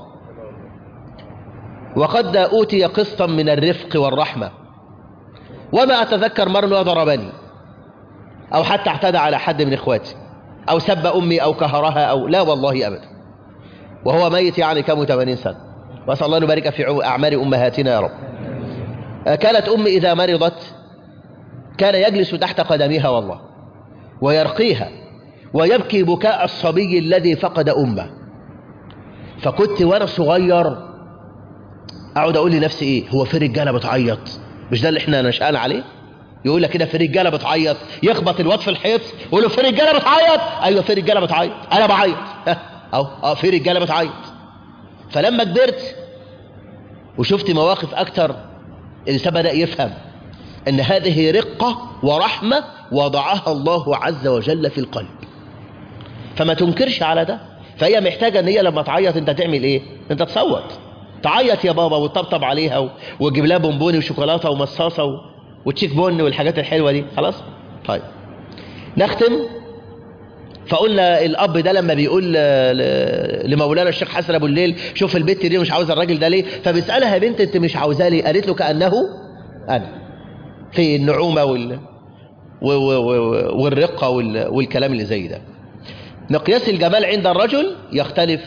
[SPEAKER 1] وقد اوتي قسطا من الرفق والرحمه، وما اتذكر مره ضربني او حتى اعتدى على حد من اخواتي او سب امي او كهرها او لا والله ابدا، وهو ميت يعني كم ثمانين سنة، وأسأل الله أن يبارك في أعمار أمهاتنا يا رب. كانت أمي إذا مرضت كان يجلس تحت قدميها والله ويرقيها ويبكي بكاء الصبي الذي فقد أمه. فكنت وأنا صغير أقعد أقول لنفسي إيه، هو في رجالة بتعيط؟ مش ده اللي إحنا نشأن عليه؟ يقول لك كده في رجالة بتعيط، يخبط الواد في الحيط ويقول له في رجالة بتعيط؟ أيوه في رجالة بتعيط، أنا بعيط أو اه في رجاله بتعيط. فلما كبرت وشفت مواقف اكتر الانسان بدا يفهم ان هذه رقه ورحمه وضعها الله عز وجل في القلب، فما تنكرش على ده. فهي محتاجه ان هي لما تعيط انت تعمل ايه؟ انت تصوت، تعيط يا بابا وتطبطب عليها وتجيب لها بونبوني وشوكولاته ومصاصه وتشيك بون والحاجات الحلوه دي. خلاص طيب نختم. فقلنا الاب ده لما بيقول لمولانا الشيخ حسن ابو الليل شوف البت دي مش عاوزه الراجل ده ليه، فبيسالها يا بنت انت مش عاوزاه ليه؟ قالت له كانه انا، في النعومه وال والرقه والكلام اللي زي ده. مقياس الجمال عند الرجل يختلف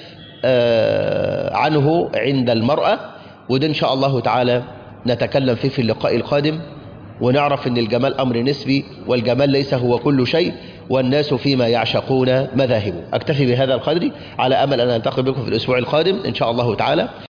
[SPEAKER 1] عنه عند المراه، وده ان شاء الله تعالى نتكلم فيه في اللقاء القادم. ونعرف أن الجمال أمر نسبي، والجمال ليس هو كل شيء، والناس فيما يعشقون مذاهب. أكتفي بهذا القدر على أمل أن ألتقي بكم في الأسبوع القادم إن شاء الله تعالى.